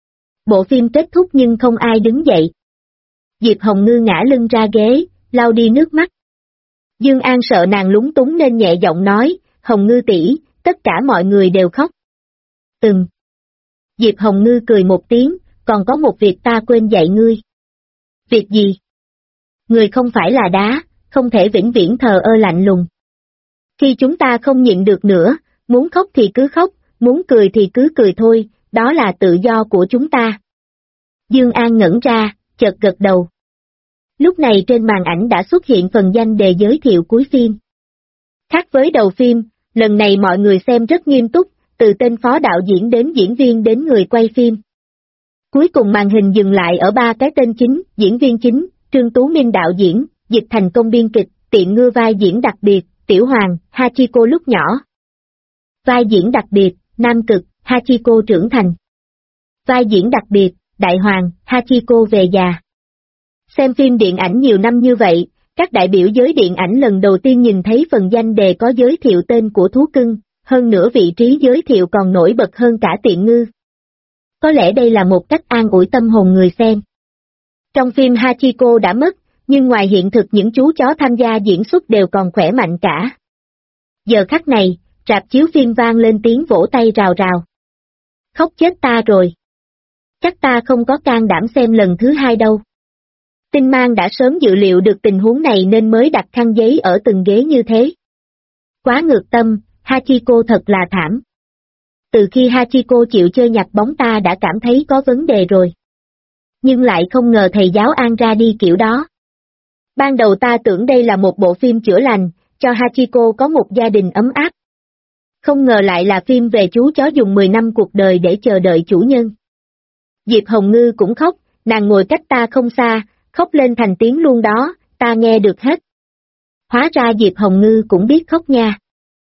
Speaker 2: Bộ phim kết thúc nhưng không ai đứng dậy. Diệp Hồng Ngư ngã lưng ra ghế, lau đi nước mắt. Dương An sợ nàng lúng túng nên nhẹ giọng nói, Hồng Ngư tỷ, tất cả mọi người đều khóc. Diệp Hồng Ngư cười một tiếng, còn có một việc ta quên dạy ngươi. Việc gì? Người không phải là đá, không thể vĩnh viễn thờ ơ lạnh lùng. Khi chúng ta không nhịn được nữa, muốn khóc thì cứ khóc, muốn cười thì cứ cười thôi, đó là tự do của chúng ta. Dương An ngẩn ra, chợt gật đầu. Lúc này trên màn ảnh đã xuất hiện phần danh đề giới thiệu cuối phim. Khác với đầu phim, lần này mọi người xem rất nghiêm túc, từ tên phó đạo diễn đến diễn viên đến người quay phim. Cuối cùng màn hình dừng lại ở 3 cái tên chính, diễn viên chính, Trương Tú Minh đạo diễn, Dịch Thành Công biên kịch, Tiện Ngư vai diễn đặc biệt, Tiểu Hoàng, Hachiko lúc nhỏ. Vai diễn đặc biệt, Nam Cực, Hachiko trưởng thành. Vai diễn đặc biệt, Đại Hoàng, Hachiko về già. Xem phim điện ảnh nhiều năm như vậy, các đại biểu giới điện ảnh lần đầu tiên nhìn thấy phần danh đề có giới thiệu tên của thú cưng, hơn nữa vị trí giới thiệu còn nổi bật hơn cả Tiện Ngư. Có lẽ đây là một cách an ủi tâm hồn người xem. Trong phim Hachiko đã mất, nhưng ngoài hiện thực những chú chó tham gia diễn xuất đều còn khỏe mạnh cả. Giờ khắc này, rạp chiếu phim vang lên tiếng vỗ tay rào rào. Khóc chết ta rồi. Chắc ta không có can đảm xem lần thứ hai đâu. Tinh Mang đã sớm dự liệu được tình huống này nên mới đặt khăn giấy ở từng ghế như thế. Quá ngược tâm, Hachiko thật là thảm. Từ khi Hachiko chịu chơi nhặt bóng ta đã cảm thấy có vấn đề rồi. Nhưng lại không ngờ thầy giáo An ra đi kiểu đó. Ban đầu ta tưởng đây là một bộ phim chữa lành, cho Hachiko có một gia đình ấm áp. Không ngờ lại là phim về chú chó dùng 10 năm cuộc đời để chờ đợi chủ nhân. Diệp Hồng Ngư cũng khóc, nàng ngồi cách ta không xa, khóc lên thành tiếng luôn đó, ta nghe được hết. Hóa ra Diệp Hồng Ngư cũng biết khóc nha.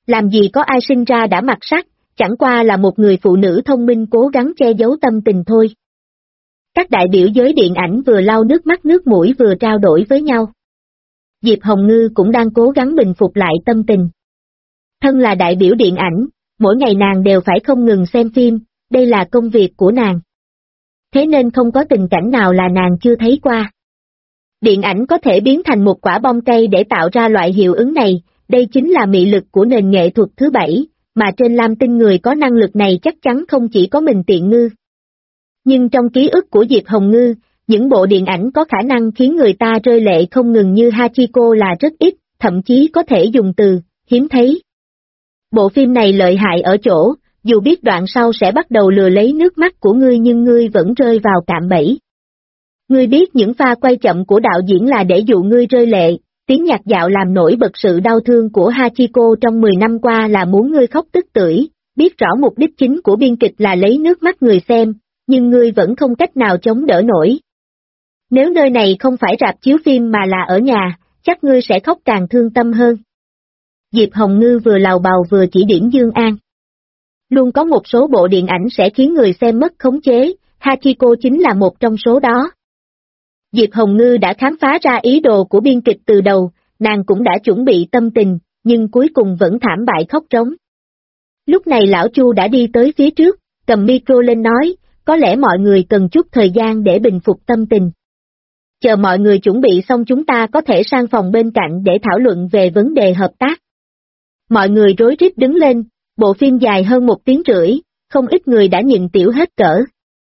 Speaker 2: Làm gì có ai sinh ra đã mặt sắc, chẳng qua là một người phụ nữ thông minh cố gắng che giấu tâm tình thôi. Các đại biểu giới điện ảnh vừa lau nước mắt nước mũi vừa trao đổi với nhau. Diệp Hồng Ngư cũng đang cố gắng bình phục lại tâm tình. Thân là đại biểu điện ảnh, mỗi ngày nàng đều phải không ngừng xem phim, đây là công việc của nàng. Thế nên không có tình cảnh nào là nàng chưa thấy qua. Điện ảnh có thể biến thành một quả bom cây để tạo ra loại hiệu ứng này, đây chính là mị lực của nền nghệ thuật thứ 7, mà trên Lam Tinh người có năng lực này chắc chắn không chỉ có mình Tiện Ngư. Nhưng trong ký ức của Diệp Hồng Ngư, những bộ điện ảnh có khả năng khiến người ta rơi lệ không ngừng như Hachiko là rất ít, thậm chí có thể dùng từ hiếm thấy. Bộ phim này lợi hại ở chỗ, dù biết đoạn sau sẽ bắt đầu lừa lấy nước mắt của ngươi nhưng ngươi vẫn rơi vào cạm bẫy. Ngươi biết những pha quay chậm của đạo diễn là để dụ ngươi rơi lệ, tiếng nhạc dạo làm nổi bật sự đau thương của Hachiko trong 10 năm qua là muốn ngươi khóc tức tưởi, biết rõ mục đích chính của biên kịch là lấy nước mắt người xem, nhưng ngươi vẫn không cách nào chống đỡ nổi. Nếu nơi này không phải rạp chiếu phim mà là ở nhà, chắc ngươi sẽ khóc càng thương tâm hơn. Diệp Hồng Ngư vừa lào bào vừa chỉ điểm Dương An. Luôn có một số bộ điện ảnh sẽ khiến người xem mất khống chế, Hachiko chính là một trong số đó. Diệp Hồng Ngư đã khám phá ra ý đồ của biên kịch từ đầu, nàng cũng đã chuẩn bị tâm tình, nhưng cuối cùng vẫn thảm bại khóc trống. Lúc này lão Chu đã đi tới phía trước, cầm micro lên nói, có lẽ mọi người cần chút thời gian để bình phục tâm tình. Chờ mọi người chuẩn bị xong chúng ta có thể sang phòng bên cạnh để thảo luận về vấn đề hợp tác. Mọi người rối rít đứng lên, bộ phim dài hơn 1 tiếng rưỡi, không ít người đã nhịn tiểu hết cỡ.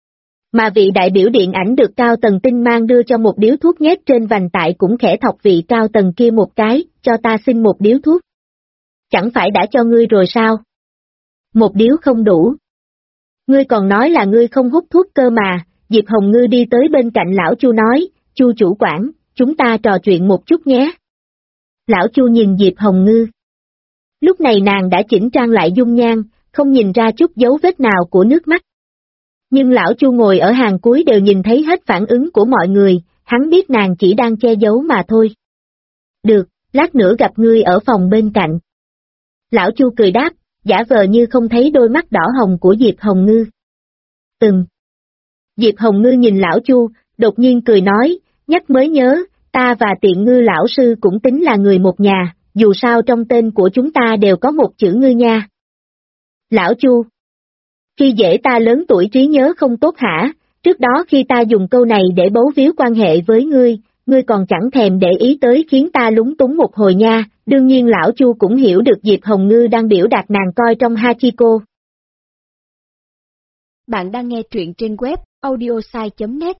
Speaker 2: Mà vị đại biểu điện ảnh được Cao Tần Tinh mang đưa cho một điếu thuốc nhét trên vành tại cũng khẽ thọc vị Cao Tần kia một cái, cho ta xin một điếu thuốc. Chẳng phải đã cho ngươi rồi sao? Một điếu không đủ. Ngươi còn nói là ngươi không hút thuốc cơ mà, Diệp Hồng Ngư đi tới bên cạnh lão Chu nói, Chu chủ quản, chúng ta trò chuyện một chút nhé. Lão Chu nhìn Diệp Hồng Ngư. Lúc này nàng đã chỉnh trang lại dung nhan, không nhìn ra chút dấu vết nào của nước mắt. Nhưng lão Chu ngồi ở hàng cuối đều nhìn thấy hết phản ứng của mọi người, hắn biết nàng chỉ đang che giấu mà thôi. Được, lát nữa gặp ngươi ở phòng bên cạnh. Lão Chu cười đáp, giả vờ như không thấy đôi mắt đỏ hồng của Diệp Hồng Ngư. Diệp Hồng Ngư nhìn lão Chu, đột nhiên cười nói, nhắc mới nhớ, ta và Tiện Ngư lão sư cũng tính là người một nhà, dù sao trong tên của chúng ta đều có một chữ Ngư nha. Lão Chu. Khi dễ ta lớn tuổi trí nhớ không tốt hả, trước đó khi ta dùng câu này để bấu víu quan hệ với ngươi còn chẳng thèm để ý tới khiến ta lúng túng một hồi nha, đương nhiên lão Chu cũng hiểu được Diệp Hồng Ngư đang biểu đạt nàng coi trong Hachiko.
Speaker 1: Bạn đang nghe truyện trên web audiosai.net.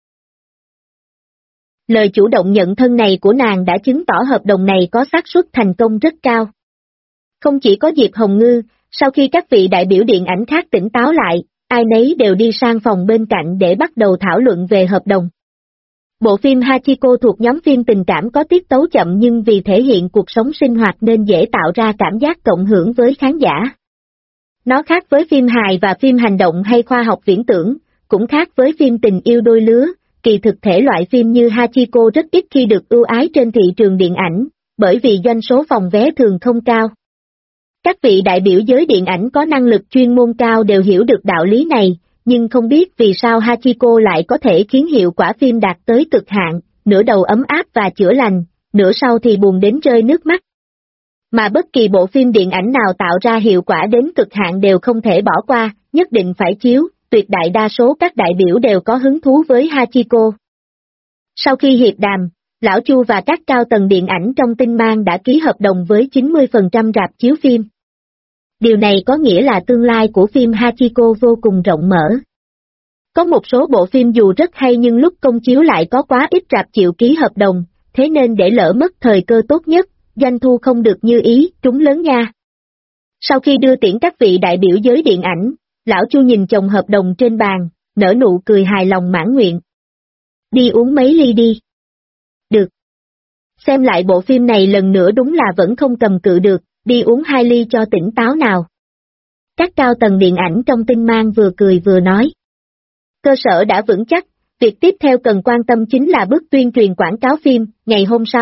Speaker 2: Lời chủ động nhận thân này của nàng đã chứng tỏ hợp đồng này có xác suất thành công rất cao. Không chỉ có Diệp Hồng Ngư, sau khi các vị đại biểu điện ảnh khác tỉnh táo lại, ai nấy đều đi sang phòng bên cạnh để bắt đầu thảo luận về hợp đồng. Bộ phim Hachiko thuộc nhóm phim tình cảm có tiết tấu chậm nhưng vì thể hiện cuộc sống sinh hoạt nên dễ tạo ra cảm giác cộng hưởng với khán giả. Nó khác với phim hài và phim hành động hay khoa học viễn tưởng, cũng khác với phim tình yêu đôi lứa, kỳ thực thể loại phim như Hachiko rất ít khi được ưu ái trên thị trường điện ảnh, bởi vì doanh số phòng vé thường không cao. Các vị đại biểu giới điện ảnh có năng lực chuyên môn cao đều hiểu được đạo lý này, nhưng không biết vì sao Hachiko lại có thể khiến hiệu quả phim đạt tới cực hạn, nửa đầu ấm áp và chữa lành, nửa sau thì buồn đến rơi nước mắt. Mà bất kỳ bộ phim điện ảnh nào tạo ra hiệu quả đến cực hạn đều không thể bỏ qua, nhất định phải chiếu, tuyệt đại đa số các đại biểu đều có hứng thú với Hachiko. Sau khi hiệp đàm, Lão Chu và các cao tầng điện ảnh trong Tinh Mang đã ký hợp đồng với 90% rạp chiếu phim. Điều này có nghĩa là tương lai của phim Hachiko vô cùng rộng mở. Có một số bộ phim dù rất hay nhưng lúc công chiếu lại có quá ít rạp chịu ký hợp đồng, thế nên để lỡ mất thời cơ tốt nhất, doanh thu không được như ý, trúng lớn nha. Sau khi đưa tiễn các vị đại biểu giới điện ảnh, Lão Chu nhìn chồng hợp đồng trên bàn, nở nụ cười hài lòng mãn nguyện. Đi uống mấy ly đi. Được. Xem lại bộ phim này lần nữa đúng là vẫn không cầm cự được, đi uống 2 ly cho tỉnh táo nào. Các cao tầng điện ảnh trong Tinh Mang vừa cười vừa nói. Cơ sở đã vững chắc, việc tiếp theo cần quan tâm chính là bước tuyên truyền quảng cáo phim. Ngày hôm sau,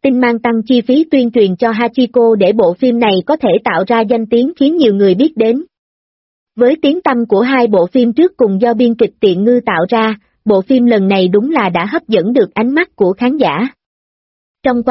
Speaker 2: tin mang tăng chi phí tuyên truyền cho Hachiko để bộ phim này có thể tạo ra danh tiếng khiến nhiều người biết đến. Với tiếng tăm của hai bộ phim trước cùng do biên kịch Tiện Ngư tạo ra, bộ phim lần này đúng là đã hấp dẫn được ánh mắt của khán giả. Trong